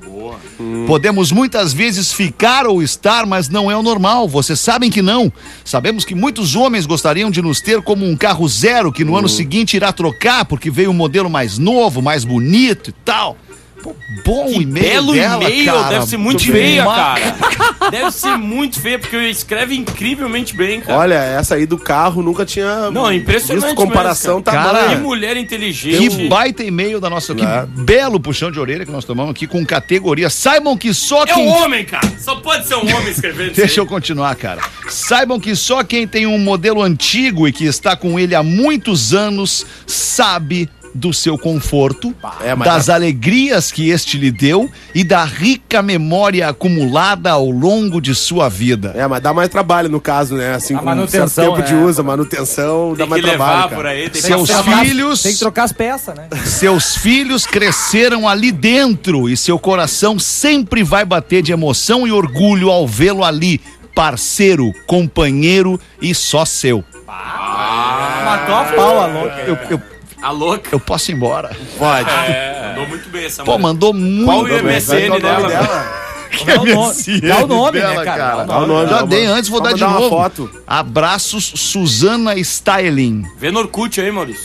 Podemos muitas vezes ficar ou estar, mas não é o normal. Vocês sabem que não. Sabemos que muitos homens gostariam de nos ter como um carro zero que no ano seguinte irá trocar porque veio um modelo mais novo, mais bonito e tal. Pô, bom e-mail Belo dela, e-mail, cara. deve ser muito Muito feia, bem. cara. Deve ser muito feia, porque escreve incrivelmente bem, cara. Olha, essa aí do carro nunca tinha Não, impressionante visto comparação mesmo, cara. tamanha. Que mulher inteligente. Que baita e-mail da nossa, que belo puxão de orelha que nós tomamos aqui com categoria. Saibam que só É quem... um homem, cara. Só pode ser um homem escrevendo isso. Deixa eu continuar, cara. Saibam que só quem tem um modelo antigo e que está com ele há muitos anos sabe do seu conforto, das alegrias que este lhe deu e da rica memória acumulada ao longo de sua vida. Mas dá mais trabalho no caso, né? Assim, com manutenção, certo tempo de né? uso, a manutenção Tem dá mais que levar trabalho, por cara. aí. Tem Seus que passar. filhos... Tem que trocar as peças, né? Seus filhos cresceram ali dentro e seu coração sempre vai bater de emoção e orgulho ao vê-lo ali, parceiro, companheiro e só seu. Matou a pau, a louca. A louca. Eu posso ir embora? Pode. Mandou muito bem essa Pô, mulher. mandou muito. Qual o IMSN dela? Dá o nome, né, cara? Dá o nome. Já dei antes, vou dar de uma novo. foto. Abraços, Suzana Styling. Vê no Orkut aí, Maurício.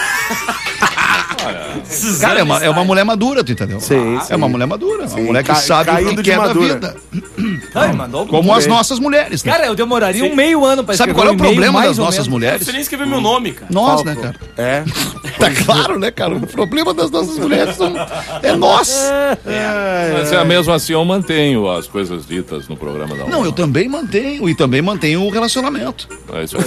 Cara, é uma mulher madura, tu entendeu? Sim, É uma mulher madura. Uma mulher que sabe o caindo que de quer da madura. vida. Ai, mandou Como as nossas mulheres, né? Cara, eu demoraria um meio ano pra Sabe escrever qual é o um e-mail, problema mais das ou nossas menos. mulheres? Você nem escreveu meu nome, cara. Nós, né, cara? É. Tá claro, né, cara? O problema das nossas mulheres é nós. Mas mesmo assim eu mantenho as coisas ditas no programa da Não, eu também mantenho. E também mantenho o relacionamento. É isso aí.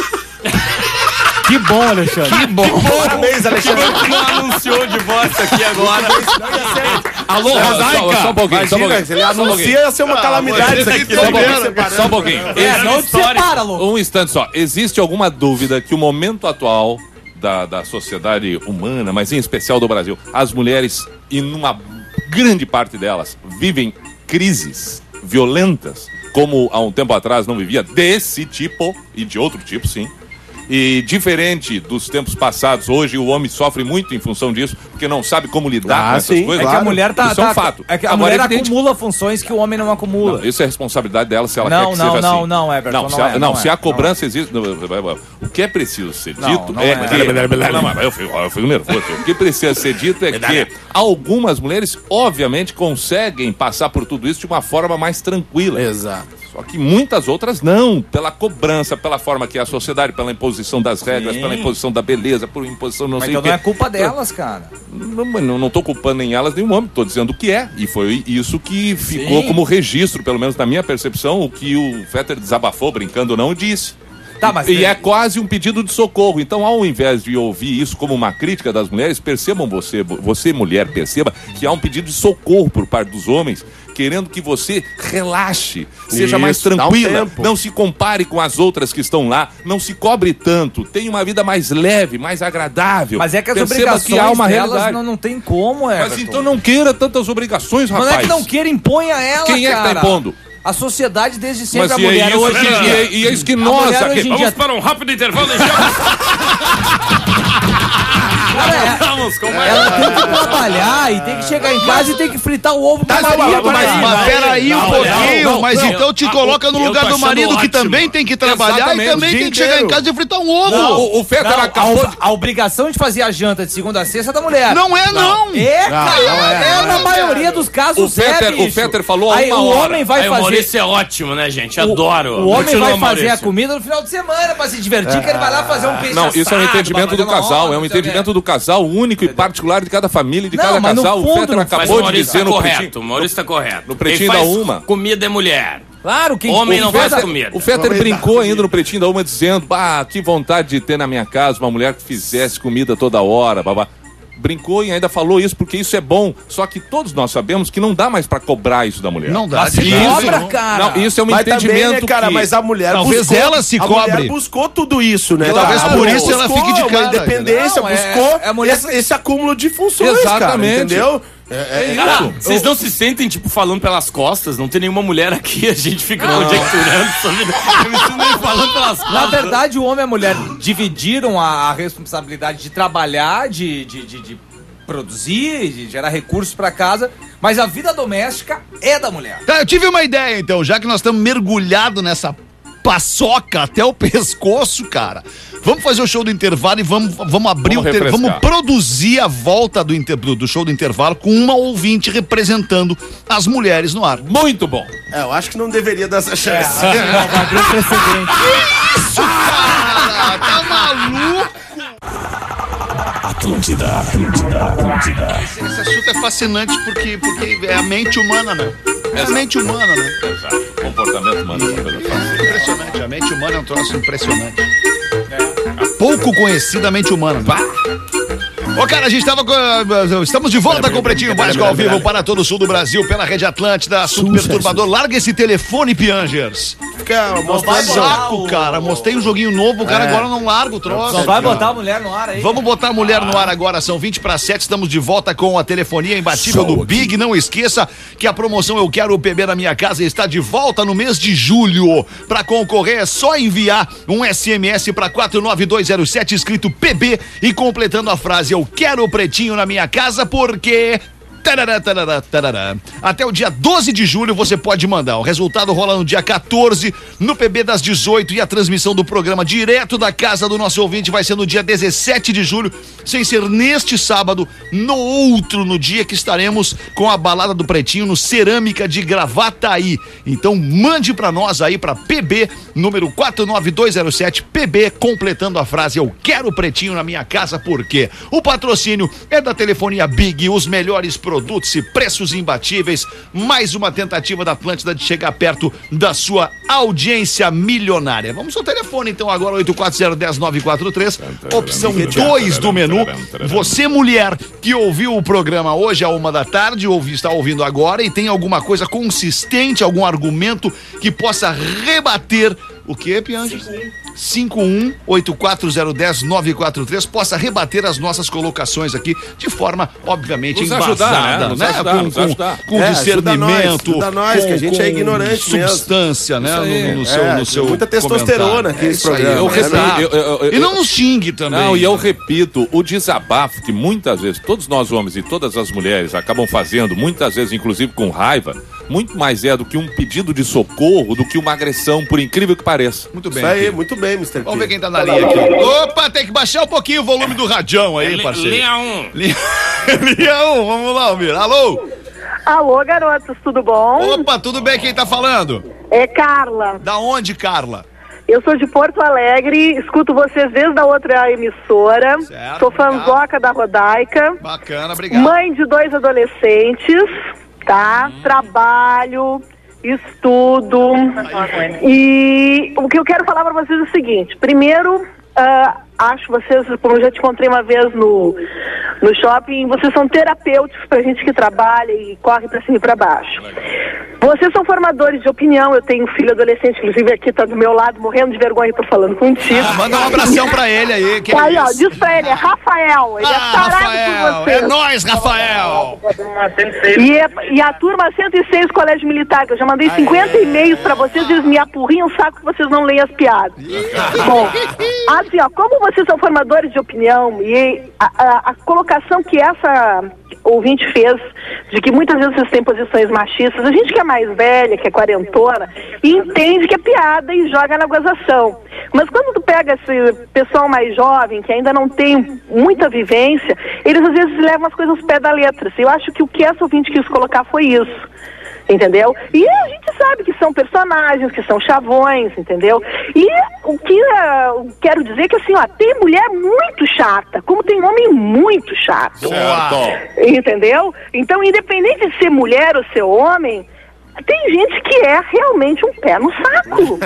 Que bom, Alexandre. Que bom. Parabéns, Alexandre. Que não anunciou de voz aqui agora. Alô, Rodaica! Só um pouquinho, só um Imagina, pouquinho. se ele anuncia, ia ser uma calamidade isso aqui. Só um pouquinho. Não te separa, louco. Um instante só. Existe alguma dúvida que o momento atual da sociedade humana, mas em especial do Brasil, as mulheres, e numa grande parte delas, vivem crises violentas, como há um tempo atrás não vivia, desse tipo e de outro tipo, sim. E diferente dos tempos passados, hoje o homem sofre muito em função disso, porque não sabe como lidar com essas sim, coisas. É que a mulher Isso é um fato. É que a Agora, mulher evidente- acumula funções que o homem não acumula. Não, isso é responsabilidade dela se ela Não, quer que não, seja não, assim. não, Everton, Não, não é, se a cobrança existe... O que é preciso ser Não, dito não é é. que... Não, mas eu fico nervoso. O que precisa ser dito é que algumas mulheres, obviamente, conseguem passar por tudo isso de uma forma mais tranquila. Exato. Só que muitas outras não, pela cobrança, pela forma que é a sociedade, pela imposição das regras, pela imposição da beleza, por imposição não Mas sei o então quê. não é culpa delas, cara. Não tô culpando nem elas nem o homem, tô dizendo o que é. E foi isso que ficou como registro, pelo menos na minha percepção, o que o Fetter desabafou, brincando ou não, disse. Tá, mas E é quase um pedido de socorro. Então, ao invés de ouvir isso como uma crítica das mulheres, percebam você mulher, perceba que há um pedido de socorro por parte dos homens, querendo que você relaxe, seja mais Isso, dá um tranquila, tempo. não se compare com as outras que estão lá, não se cobre tanto, tenha uma vida mais leve, mais agradável. Mas é que as Perceba obrigações que há uma delas realidade. não tem como, Everton. Mas então não queira tantas obrigações, rapaz. Não é que não queira, imponha ela, Quem é que cara. tá impondo? A sociedade desde sempre, Mas a e é mulher isso, hoje em dia... e é isso que A nós mulher aqui... hoje em dia... para um rápido intervalo e já Vamos, ela tem que trabalhar e tem que chegar em casa e tem que fritar o ovo pro marido. Mas peraí um pouquinho, mas então te coloca no lugar do marido que também tem que trabalhar e também tem que chegar em casa e fritar um ovo. O Fetter acabou... A obrigação de fazer a janta de segunda a sexta é da mulher. Não é, não. É na maioria dos casos O Fetter falou há Aí uma o hora. homem vai Aí, o fazer... Maurício é ótimo, né, gente? Adoro. O homem Continua, vai fazer Maurício. a comida no final de semana pra se divertir, que ele vai lá fazer um peixe Não, isso é um assado, entendimento vai do fazer uma casal, onda, é um não sei o quê. entendimento do casal único e particular de cada família e de Não, cada mas no casal. O fundo, Fetter não- Mas acabou o de Maurício dizer tá no correto. pretinho. O Maurício tá correto. No pretinho Quem da faz Uma. comida é mulher. Claro, quem Homem não faz Fetter- comida. O Fetter brincou ainda no pretinho da Uma dizendo: que vontade de ter na minha casa uma mulher que fizesse comida toda hora, babá. Brincou e ainda falou isso porque isso é bom. Só que todos nós sabemos que não dá mais pra cobrar isso da mulher. Não dá. Mas se de jeito cobra, nenhum. cara. Não, isso é um Mas entendimento também, né, cara, que... mas a mulher Talvez buscou, ela se a cobre. mulher buscou tudo isso, né? Talvez por isso ela fique de uma cara, independência, entendeu? Não, buscou é a mulher- esse acúmulo de funções, Exatamente. cara, entendeu? Cara, vocês não se sentem, tipo, falando pelas costas? Não tem nenhuma mulher aqui, a gente fica conjecturando sobre... Eu me sinto meio falando pelas costas. Na verdade, o homem e a mulher dividiram a responsabilidade de trabalhar, de produzir, de gerar recursos pra casa, mas a vida doméstica é da mulher. Tá, eu tive uma ideia então, já que nós estamos mergulhados nessa paçoca até o pescoço, cara. Vamos fazer o show do intervalo e vamos abrir Vamos refrescar. vamos produzir a volta do show do intervalo com uma ouvinte representando as mulheres no ar. Muito bom. Eu acho que não deveria dar essa chance. Vai abrir o precedente. Isso, cara! Tá maluco? Esse assunto é fascinante porque é a mente humana, né? É a mente humana, né? Exato. O comportamento humano é uma coisa fácil. Impressionante, a mente humana é um troço impressionante. Pouco conhecida a mente humana. Bah. Ô, cara, a gente estamos de volta com o Pretinho Básico ao vivo para todo o sul do Brasil, pela Rede Atlântida, assunto perturbador. Larga esse telefone, Piangers. Fica mostrando saco, cara. Mostrei um joguinho novo, o cara agora não larga o troço. Só vai botar a mulher no ar aí. Vamos botar a mulher no ar agora, são 20:07, estamos de volta com a telefonia imbatível do Big. Não esqueça que a promoção Eu Quero o PB na Minha Casa está de volta no mês de julho. Para concorrer é só enviar um SMS para 49207 escrito PB e completando a frase Eu Quero o Pretinho na Minha Casa porque... Até o dia 12 de julho você pode mandar. O resultado rola no dia 14, no PB das 18, e a transmissão do programa direto da casa do nosso ouvinte vai ser no dia 17 de julho, sem ser neste sábado, no dia que estaremos com a balada do Pretinho no Cerâmica de Gravataí. Então mande pra nós aí pra PB, número 49207, PB, completando a frase Eu Quero o Pretinho na Minha Casa, porque o patrocínio é da Telefonia Big, os melhores produtos e preços imbatíveis. Mais uma tentativa da Atlântida de chegar perto da sua audiência milionária. Vamos ao telefone então agora, 840-10-943, opção 2 do menu. Você, mulher, que ouviu o programa hoje à 13h, está ouvindo agora e tem alguma coisa consistente, algum argumento que possa rebater o que, Pianges? 51-8401-10-943, possa rebater as nossas colocações aqui de forma, obviamente, nos embasada, ajudar, né? Com discernimento, ajuda nós, que a gente é ignorante substância, mesmo. Né? No seu muita testosterona aqui nesse programa. E não nos xingue também. Não, e eu repito, o desabafo que muitas vezes todos nós homens e todas as mulheres acabam fazendo, muitas vezes inclusive com raiva, muito mais do que um pedido de socorro do que uma agressão, por incrível que pareça. Muito bem. Isso aí, muito bem, Mr. Vamos ver quem tá na linha aqui. Opa, tem que baixar um pouquinho o volume do radião aí, parceiro. Linha 1. Linha 1, vamos lá, Almir. Alô? Alô, garotos, tudo bom? Opa, tudo bem? Quem tá falando? É Carla. Da onde, Carla? Eu sou de Porto Alegre, escuto vocês desde a outra emissora. Certo, sou fanzoca da Rodaica. Bacana, obrigado. Mãe de 2 adolescentes, tá? Trabalho, estudo. E o que eu quero falar pra vocês é o seguinte. Primeiro, acho vocês, como eu já te encontrei uma vez no shopping, vocês são terapêuticos pra gente que trabalha e corre pra cima e pra baixo. Vocês são formadores de opinião. Eu tenho um filho adolescente, inclusive aqui tá do meu lado, morrendo de vergonha por falando contigo. Manda um abração pra ele aí. Que aí, ó, diz pra ele, é Rafael. Ele é tarado Rafael, por vocês. é nóis, Rafael. E a turma 106 Colégio Militar, que eu já mandei 50 e-mails pra vocês, eles me apurrinham o saco que vocês não leem as piadas. Bom, assim, ó, como vocês são formadores de opinião e a colocação que essa ouvinte fez de que muitas vezes vocês têm posições machistas, a gente que é mais velha, que é quarentona, entende que é piada e joga na gozação. Mas quando tu pega esse pessoal mais jovem, que ainda não tem muita vivência, eles às vezes levam as coisas ao pé da letra. Eu acho que o que essa ouvinte quis colocar foi isso. Entendeu? E a gente sabe que são personagens, que são chavões, entendeu? E o que eu quero dizer é que assim, ó, tem mulher muito chata, como tem homem muito chato. Certo. Entendeu? Então, independente de ser mulher ou ser homem, tem gente que é realmente um pé no saco.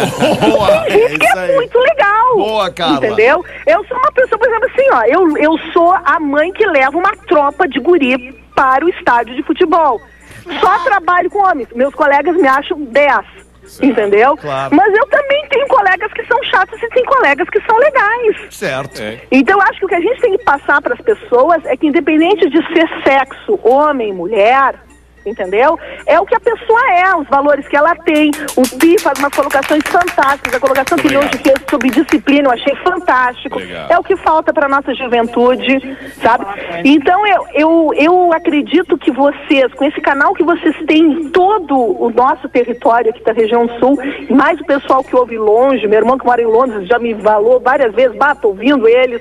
Tem gente que é muito legal. Boa, Carla. Entendeu? Eu sou uma pessoa, por exemplo, assim, ó, eu sou a mãe que leva uma tropa de guri para o estádio de futebol. Só trabalho com homens. Meus colegas me acham 10. Certo, entendeu? Claro. Mas eu também tenho colegas que são chatos e tem colegas que são legais. Certo. Então eu acho que o que a gente tem que passar para as pessoas é que independente de ser sexo, homem, mulher, entendeu? É o que a pessoa é, os valores que ela tem. O Pi faz umas colocações fantásticas. A colocação que ele hoje fez sobre disciplina eu achei fantástico. Legal. É o que falta para nossa juventude, sabe? Então eu acredito que vocês, com esse canal que vocês têm em todo o nosso território aqui da região sul, e mais o pessoal que ouve longe, meu irmão que mora em Londres já me falou várias vezes, tô ouvindo eles.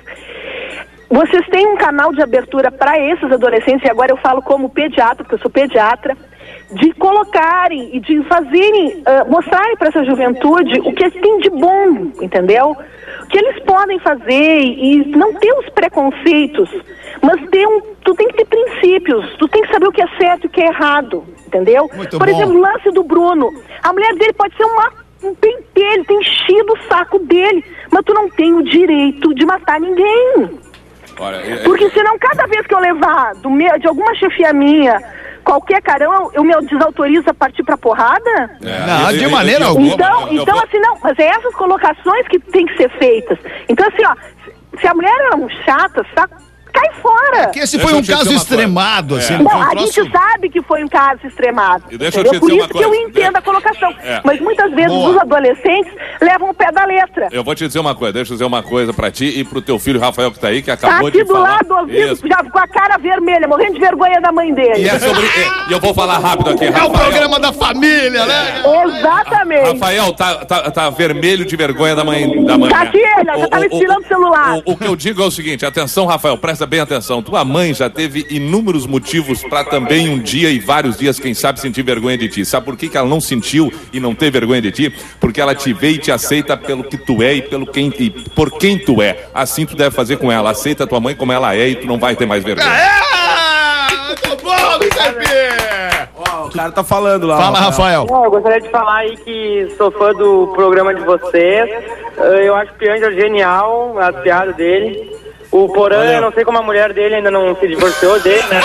Vocês têm um canal de abertura para esses adolescentes, e agora eu falo como pediatra, porque eu sou pediatra, de colocarem e de fazerem, mostrarem para essa juventude o que tem de bom, entendeu? O que eles podem fazer e não ter os preconceitos, mas tu tem que ter princípios, tu tem que saber o que é certo e o que é errado, entendeu? Por exemplo, o lance do Bruno, a mulher dele pode ser um pentelho, tem enchido o saco dele, mas tu não tem o direito de matar ninguém. Porque senão cada vez que eu levar de alguma chefia minha qualquer carão, eu me desautorizo a partir pra porrada? Não, de maneira alguma. Então assim, não, mas é essas colocações que tem que ser feitas. Então assim, ó, se a mulher era um chata, cai fora. Porque esse foi um caso extremado, assim. Não, a gente sabe que foi um caso extremado. Por isso que eu entendo a colocação. Mas muitas vezes os adolescentes levam o pé da letra. Eu vou te dizer uma coisa, deixa eu dizer uma coisa pra ti e pro teu filho Rafael que tá aí, que acabou de falar. Aqui do lado, ouvindo, já com a cara vermelha, morrendo de vergonha da mãe dele. E eu vou falar rápido aqui, Rafael. É o programa da família, né? Exatamente. Rafael, tá vermelho de vergonha da mãe. Tá aqui ele, já tá me tirando o celular. O que eu digo é o seguinte, atenção, Rafael, presta bem atenção. Tua mãe já teve inúmeros motivos pra também um dia e vários dias, quem sabe, sentir vergonha de ti. Sabe por que ela não sentiu e não teve vergonha de ti? Porque ela te vê e te aceita pelo que tu é e por quem tu é. Assim tu deve fazer com ela. Aceita tua mãe como ela é e tu não vai ter mais vergonha. Muito bom, Vicente! O cara tá falando lá. Fala, Rafael. Eu gostaria de falar aí que sou fã do programa de vocês. Eu acho o Piangel genial, as piadas dele. O Porã, eu não sei como a mulher dele ainda não se divorciou dele, né?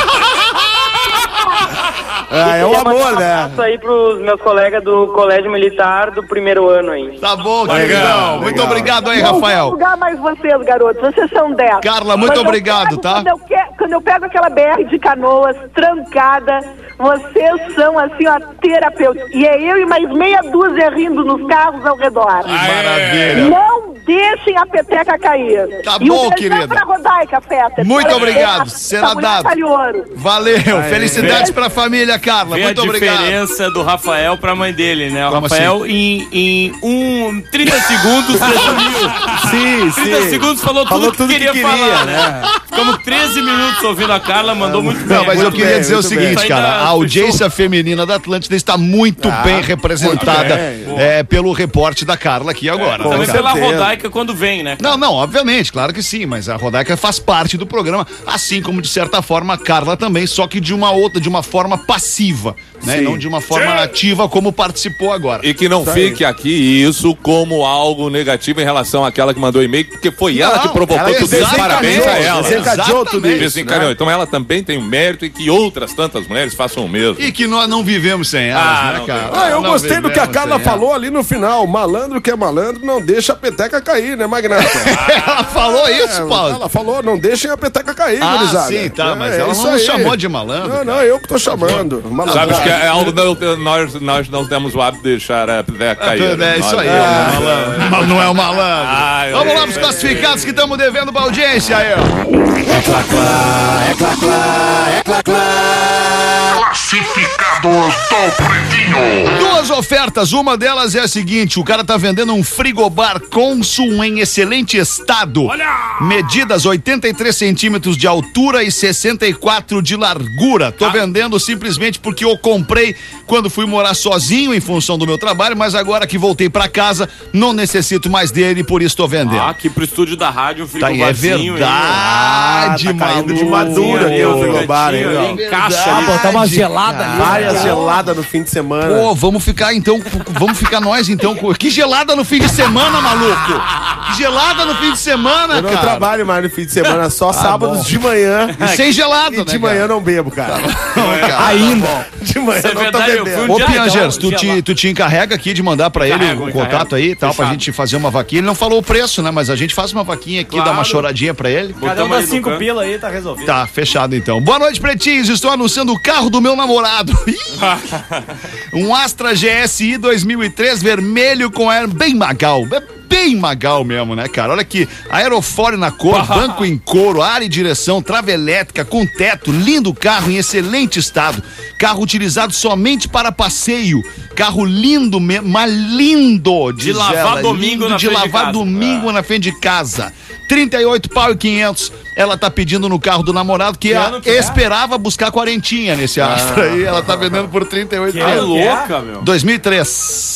É o amor, né? Isso aí pros meus colegas do Colégio Militar do primeiro ano aí. Tá bom, queridão. Muito obrigado aí, Não Rafael. vou julgar mais vocês, garotos. Vocês são 10. Carla, muito obrigado, tá? Quando eu pego aquela BR de Canoas trancada, vocês são assim, ó, terapeutas. E é eu e mais meia dúzia rindo nos carros ao redor. Maravilha. Não deixem a peteca cair. Tá e bom, o querida. pra Rodaica, Feta. Muito obrigado. Será dado. Valeu. Felicidades pra família, Carla. Vê Muito a obrigado. diferença do Rafael pra mãe dele, né? O Como Rafael em 30 segundos resumiu. 30 segundos falou tudo que queria falar, né? Ficamos 13 minutos ouvindo a Carla, mandou muito bem. Não, mas eu queria dizer o seguinte, bem. cara, a audiência feminina da Atlântida está muito bem representada pelo reporte da Carla aqui agora. Também pela Rodaica quando vem, né? Não, obviamente, claro que sim, mas a Rodaica faz parte do programa, assim como de certa forma a Carla também, só que de uma forma passiva, né? E não de uma forma ativa como participou agora. E que não fique aqui isso como algo negativo em relação àquela que mandou e-mail, porque foi ela que provocou tudo isso. Parabéns a ela. Desencadeou tudo isso. Desencadeou. Então ela também tem o mérito e que outras tantas mulheres façam o mesmo. E que nós não vivemos sem elas, né, cara? Eu gostei do que a Carla falou ali no final. Malandro que é malandro, não deixa a peteca cair, né, Magnata? Ela falou isso, Paulo? Ela falou, não deixem a peteca cair, gurizada. Sim, tá, mas ela não chamou de malandro. Não, eu que tô chamando. Sabe que é algo nós não temos o hábito de deixar a peteca cair. É isso aí, malandro. Não é o malandro. Vamos lá pros classificados que estamos devendo pra audiência aí, Classificados do Pretinho. Duas ofertas, uma delas é a seguinte: o cara tá vendendo um frigobar Consul em excelente estado. Medidas 83 centímetros de altura e 64 de largura. Tô vendendo simplesmente porque eu comprei quando fui morar sozinho em função do meu trabalho, mas agora que voltei pra casa, não necessito mais dele e por isso tô vendendo. Aqui pro estúdio da rádio, um É frigobarzinho. verdade, caindo de madura aqui o frigobar, hein? Encaixa ali. Botar uma gelada ali. Várias geladas no fim de semana. Pô, vamos ficar nós então. Que gelada no fim de semana, maluco? Que gelada no fim de semana, Eu não cara? trabalho mais no fim de semana, só sábados de manhã. E sem gelada, E né, de manhã eu não bebo, cara. Ainda. De manhã Isso é eu não tô verdade, eu fui bebendo. um Ô, dia Piangers, então, tu te encarrega aqui de mandar pra ele o contato aí e tal, pra gente fazer uma vaquinha. Ele não falou o preço, né? Mas a gente faz uma vaquinha aqui, dá uma choradinha pra ele. Cada um Botamos dá ali no 5 canto. pila aí, tá resolvido. Tá, fechado então. Boa noite, pretinhos. Estou anunciando o carro do meu namorado. Um Astra GSI 2003 vermelho com ar bem magal. Bem magal mesmo, né, cara? Olha aqui, aerofólio na cor, banco em couro, ar e direção, trava elétrica, com teto, lindo carro em excelente estado. Carro utilizado somente para passeio. Carro lindo mesmo, mas lindo. De lavar domingo na de frente de lavar casa. domingo na frente de casa. 38 pau e 500. Ela tá pedindo no carro do namorado que ela esperava buscar quarentinha nesse Astra aí. Ela tá vendendo por 38 Tá mil. louca, meu. 2003.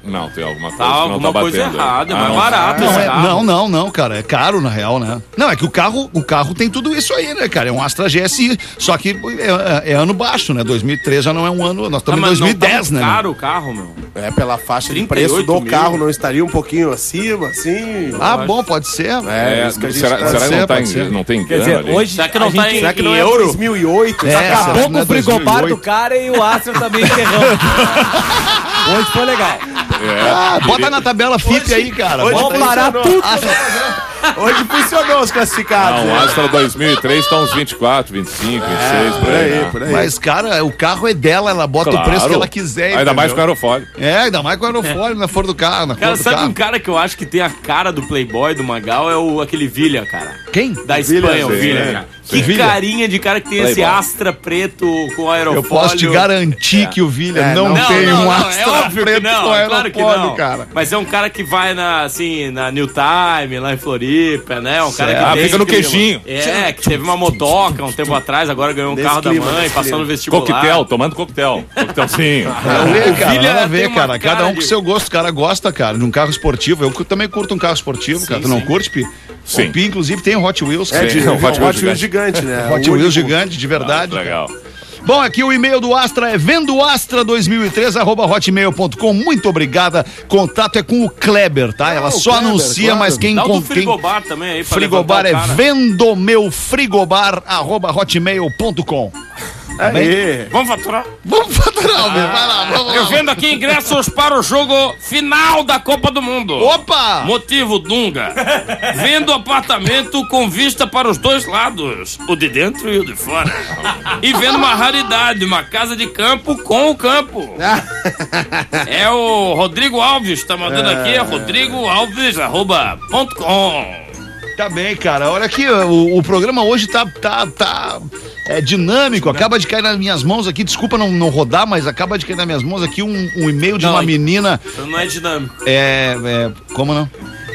Não, tem alguma coisa Tá que não alguma tá coisa batendo. errada, é mais barato esse carro. Não, cara. É caro, na real, né? Não, é que o carro tem tudo isso aí, né, cara? É um Astra GSI, só que é ano baixo, né? 2003 já não é um ano. Nós estamos em 2010, né? É caro o carro, meu. É, pela faixa de preço do carro, não estaria um pouquinho acima, assim? Bom, pode ser. Isso que a gente será que não tem Quer grana dizer, ali? hoje Será que não tá Será que não em é euro? 2008? acabou com é o frigobar 2008. do cara e o Astra também enterrando. Hoje foi legal. Bota na tabela FIP aí, cara. Vamos parar tudo. Hoje funcionou os classificados. Não, o Astra 2003 tá uns 24, 25, 26, por aí. Né? Por aí. Mas, cara, o carro é dela, ela bota o preço que ela quiser. Ainda mais com entendeu? aerofólio. Ainda mais com aerofólio na flor do carro. Cara, sabe um cara que eu acho que tem a cara do Playboy, do Magal, é aquele Vilha, cara. Quem? Da Espanha, o sim, Vilha, é. cara. Que Vilha. carinha de cara que tem esse Playboy. Astra preto com aerofólio. Eu posso te garantir que o Vilha não Não, tem não, um não, Astra é óbvio que preto não, com é claro que aerofólio, não. cara. Mas é um cara que vai na New Time, lá em Floripa, né? Um cara que fica no queijinho. Que teve uma motoca um tempo atrás, agora ganhou um carro da mãe, passou no vestibular. Coquetel, tomando coquetel. Coquetelzinho. Nada a ver, cara, Vilha nada a ver, tem uma cara. Cada cara um com de- seu gosto. O cara gosta, cara, de um carro esportivo. Eu também curto um carro esportivo, cara. Tu não curte, Pi? Sim. O Pi, inclusive, tem um Hot Wheels. É, cara. de Sim, Hot Wheels gigante, né? Hot O Wheels único. gigante, de verdade. Legal. Bom, aqui o e-mail do Astra é vendoastra2003@hotmail.com. Muito obrigada. Contato é com o Kleber, tá? Ela só Kleber, anuncia, claro. mas quem... Dá o do quem frigobar também aí, pra frigobar levantar é o cara. vendomeufrigobar@hotmail.com. Aí. Vamos faturar? Vamos faturar, vai lá, vamos Eu lá. vendo aqui ingressos para o jogo final da Copa do Mundo. Opa! Motivo Dunga. Vendo apartamento com vista para os dois lados, o de dentro e o de fora. E vendo uma raridade, uma casa de campo com o campo. É o Rodrigo Alves, tá mandando aqui, é rodrigoalves@.com. Tá bem, cara. Olha aqui, o programa hoje tá dinâmico. Acaba de cair nas minhas mãos aqui. Desculpa não rodar, mas acaba de cair nas minhas mãos aqui um e-mail de uma menina. Não é dinâmico. Como não?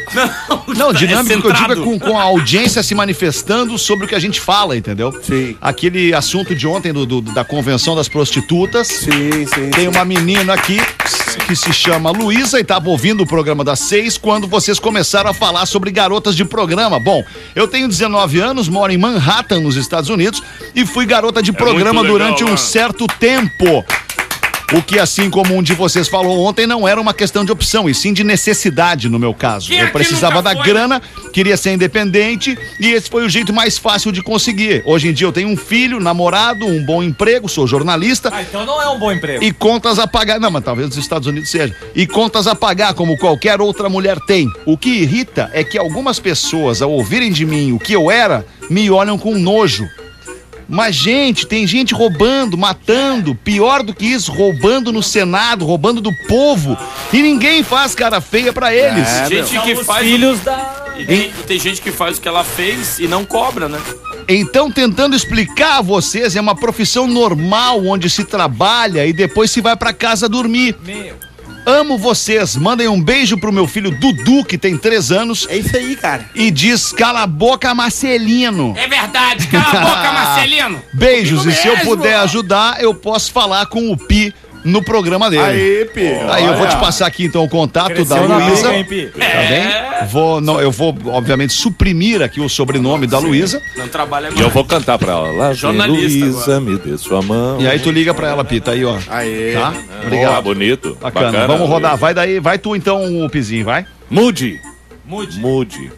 Não, dinâmico que eu digo é com a audiência se manifestando sobre o que a gente fala, entendeu? Sim. Aquele assunto de ontem da convenção das prostitutas. Sim. Tem uma menina aqui que se chama Luísa e estava ouvindo o programa das 6 quando vocês começaram a falar sobre garotas de programa. Bom, eu tenho 19 anos, moro em Manhattan, nos Estados Unidos, e fui garota de programa muito legal, durante um mano. certo tempo. O que, assim como um de vocês falou ontem, não era uma questão de opção, e sim de necessidade, no meu caso. Quem Eu aqui precisava nunca da foi? grana, queria ser independente, e esse foi o jeito mais fácil de conseguir. Hoje em dia eu tenho um filho, namorado, um bom emprego, sou jornalista, Então não é um bom emprego. e contas a pagar. Não, mas talvez nos Estados Unidos seja. E contas a pagar, como qualquer outra mulher tem. O que irrita é que algumas pessoas, ao ouvirem de mim o que eu era, me olham com nojo. Mas, gente, tem gente roubando, matando, pior do que isso, roubando no Senado, roubando do povo. E ninguém faz cara feia pra eles. Gente que Os faz. filhos da... E tem gente que faz o que ela fez e não cobra, né? Então, tentando explicar a vocês, é uma profissão normal onde se trabalha e depois se vai pra casa dormir. Amo vocês. Mandem um beijo pro meu filho Dudu, que tem 3 anos. É isso aí, cara. E diz, cala a boca, Marcelino. É verdade, cala a boca, Marcelino. Beijos. E se eu mesmo. puder ajudar, eu posso falar com o Pi no programa dele. Aí, Pi. Aí eu vou te passar aqui então o contato da Cresceu na Luísa. briga, hein, Pi? Tá bem? Eu vou, obviamente, suprimir aqui o sobrenome da Luísa. Não trabalha E mais. eu vou cantar pra ela. Lá vem Jornalista Luísa, me dê sua mão. E aí tu liga pra ela, Pi, tá aí, ó. Aí. Tá? Ah, Obrigado. bonito. Bacana. Vamos rodar. Vai daí, vai tu então, o Pizinho, vai. Mude. Mude.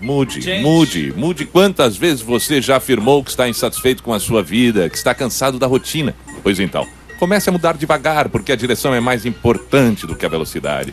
Mude. Quantas vezes você já afirmou que está insatisfeito com a sua vida, que está cansado da rotina? Pois então, comece a mudar devagar, porque a direção é mais importante do que a velocidade.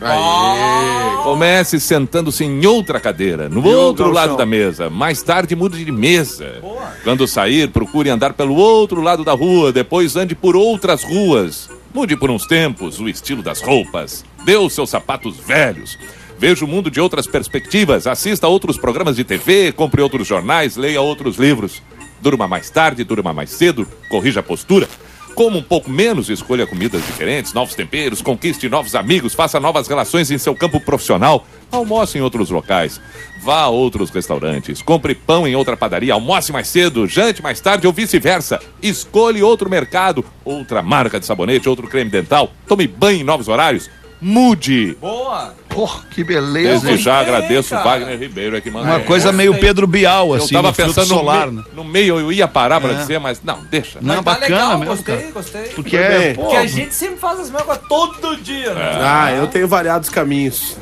Comece sentando-se em outra cadeira, no outro lado da mesa. Mais tarde, mude de mesa. Quando sair, procure andar pelo outro lado da rua, depois ande por outras ruas. Mude por uns tempos o estilo das roupas. Dê os seus sapatos velhos. Veja o mundo de outras perspectivas, assista a outros programas de TV, compre outros jornais, leia outros livros. Durma mais tarde, durma mais cedo, corrija a postura. Coma um pouco menos, escolha comidas diferentes, novos temperos, conquiste novos amigos, faça novas relações em seu campo profissional. Almoce em outros locais, vá a outros restaurantes, compre pão em outra padaria, almoce mais cedo, jante mais tarde ou vice-versa. Escolha outro mercado, outra marca de sabonete, outro creme dental, tome banho em novos horários. mude. Boa. Porra, que beleza. Desde já agradeço cara. Wagner Ribeiro aqui, mano. Uma coisa meio Pedro Bial, assim. Eu tava no fruto pensando solar, no, né? no meio, eu ia parar pra dizer, mas não, deixa. Não, Mas tá bacana legal, mesmo, gostei, cara. gostei. Porque é, Porque a gente sempre faz as mesmas coisas todo dia, né? Ah, eu tenho variados caminhos.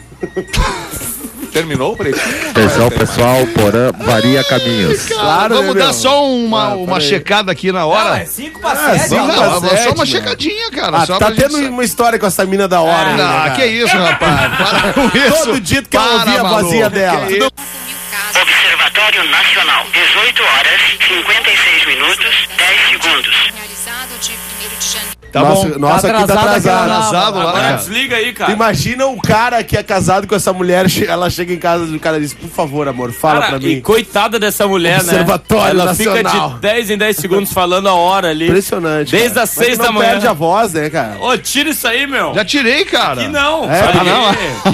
Terminou o pretinho? Atenção, pessoal, Porã varia caminhos. Claro, vamos né, dar meu? só uma checada aqui na Não, huma é 5 pra 7. Não, Não, só sete, uma meu. checadinha, cara. Ah, só tá pra gente tendo saber. uma história com essa mina da hora, né, Ah, cara? que isso, rapaz. Para com isso. Todo dia tu quer ouvir a maluco. vozinha dela. Que isso? Observatório Nacional, 18 horas, 56 minutos, 10 segundos. Realizado de 1º de janeiro. Tá Nossa, bom. nossa, aqui tá atrasado. Atrasado lá, Agora cara. desliga aí, cara. Imagina um cara que é casado com essa mulher, ela chega em casa e o cara diz, por favor, amor, fala Cara, pra e mim. coitada dessa mulher, né? Observatório Ela fica Nacional. de 10 em 10 segundos falando a hora ali. Impressionante. Desde cara. as Mas 6 tu não da manhã. perde a voz, né, cara? Ô, tira isso aí, meu. Já tirei, cara. Aqui não. É, Sabe? ah, não.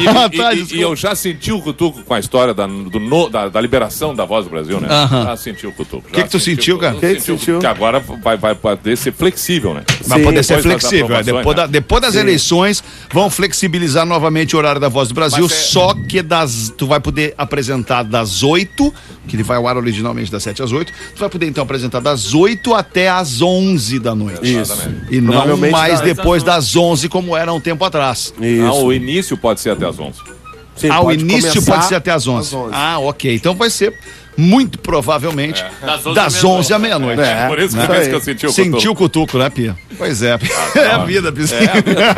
E eu já senti o cutuco com a história da liberação da Voz do Brasil, né? Aham. Já senti o cutuco. O que tu sentiu, cara? O que tu sentiu? Que agora vai poder ser flexível, né? Vai Sim, poder ser depois das flexível. aprovações, Depois das eleições, vão flexibilizar novamente o horário da Voz do Brasil, só que tu vai poder apresentar das 8, que ele vai ao ar originalmente das 7 às 8, tu vai poder então apresentar das 8 até às 11 da noite. Isso. E não Provavelmente mais das depois das 11, como era um tempo atrás. Não, o início pode ser até as 11. Sim, O pode início começar pode ser até às 11. Ah, ok. Então vai ser, muito provavelmente, das 11 à meia-noite. É, Por isso que isso eu penso aí. que eu senti o Sentiu cutuco. o cutuco, né, Pia? Pois é. É a vida, Pizinho.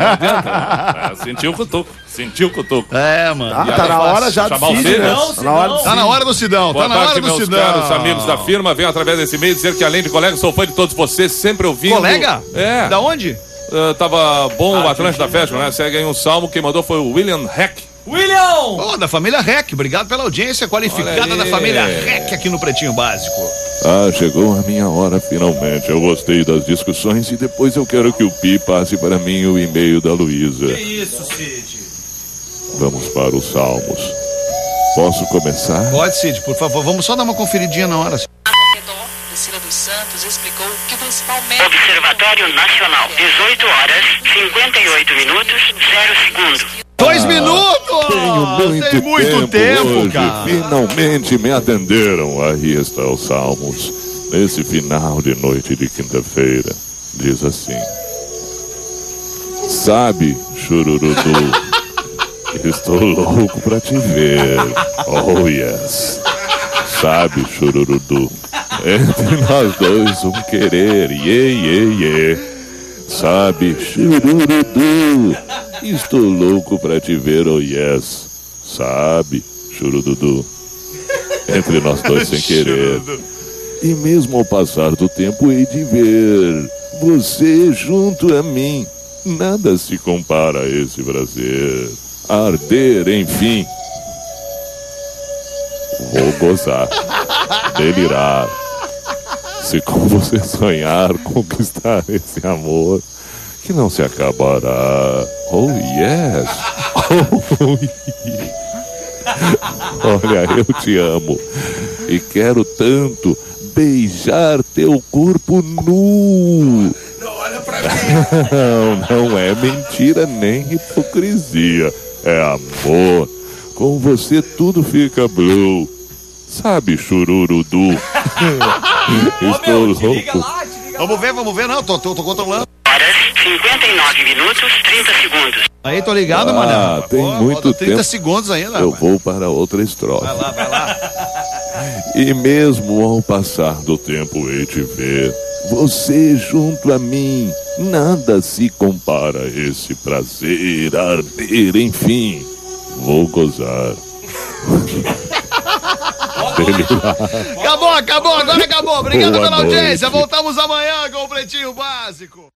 Sentiu o cutuco. Sentiu o cutuco. É, mano. Ah, E tá aí, na hora fácil. já do Chamar o Cid, Cid? né? Não, Tá na hora do Tá na hora do Sidão, Boa tá na tarde, hora do meus Sidão. caros amigos da firma. Venho através desse e-mail dizer que, além de colega, sou fã de todos vocês, sempre ouvindo. Colega? É. Da onde? Tava bom o Atlântida Fashion, né? Segue aí um salmo. Quem mandou foi o William Heck. William! Oh, da família REC. Obrigado pela audiência qualificada Olha da aí. família REC aqui no Pretinho Básico. Ah, chegou a minha hora finalmente. Eu gostei das discussões e depois eu quero que o Pi passe para mim o e-mail da Luísa. Que isso, Cid? Vamos para os salmos. Posso começar? Pode, Cid, por favor. Vamos só dar uma conferidinha na hora. Priscila dos Santos explicou que o principal método... Observatório Nacional, 18 horas, 58 minutos, 0 segundos. 2 minutos! Tem muito tempo, hoje. cara. Finalmente me atenderam. Aí está os salmos. Nesse final de noite de quinta-feira, diz assim: sabe, chururudu, estou louco pra te ver. Oh, yes. Sabe, chururudu, entre nós dois um querer. Sabe, chururudu, estou louco pra te ver. Oh, yes. Sabe, churududu, entre nós dois sem querer. E mesmo ao passar do tempo hei de ver você junto a mim. Nada se compara a esse prazer. Arder, enfim. Vou gozar, delirar. Se com você sonhar, conquistar esse amor que não se acabará. Oh, yes. Oh, yes. Olha, eu te amo e quero tanto beijar teu corpo nu. Não olha pra mim. Não é mentira nem hipocrisia. É amor. Com você tudo fica blue. Sabe, chururudu? Estou louco. Vamos ver, não, tô controlando. Horas, 59 minutos, 30 segundos. Aí, tô ligado, mano. Tem muito 30 tempo. segundos ainda. Eu vou para outra estrofe. Vai lá. E mesmo ao passar do tempo hei de ver você junto a mim. Nada se compara a esse prazer, arder, enfim. Vou gozar. Acabou, agora acabou. Obrigado Boa pela audiência. noite. Voltamos amanhã com o Pretinho Básico.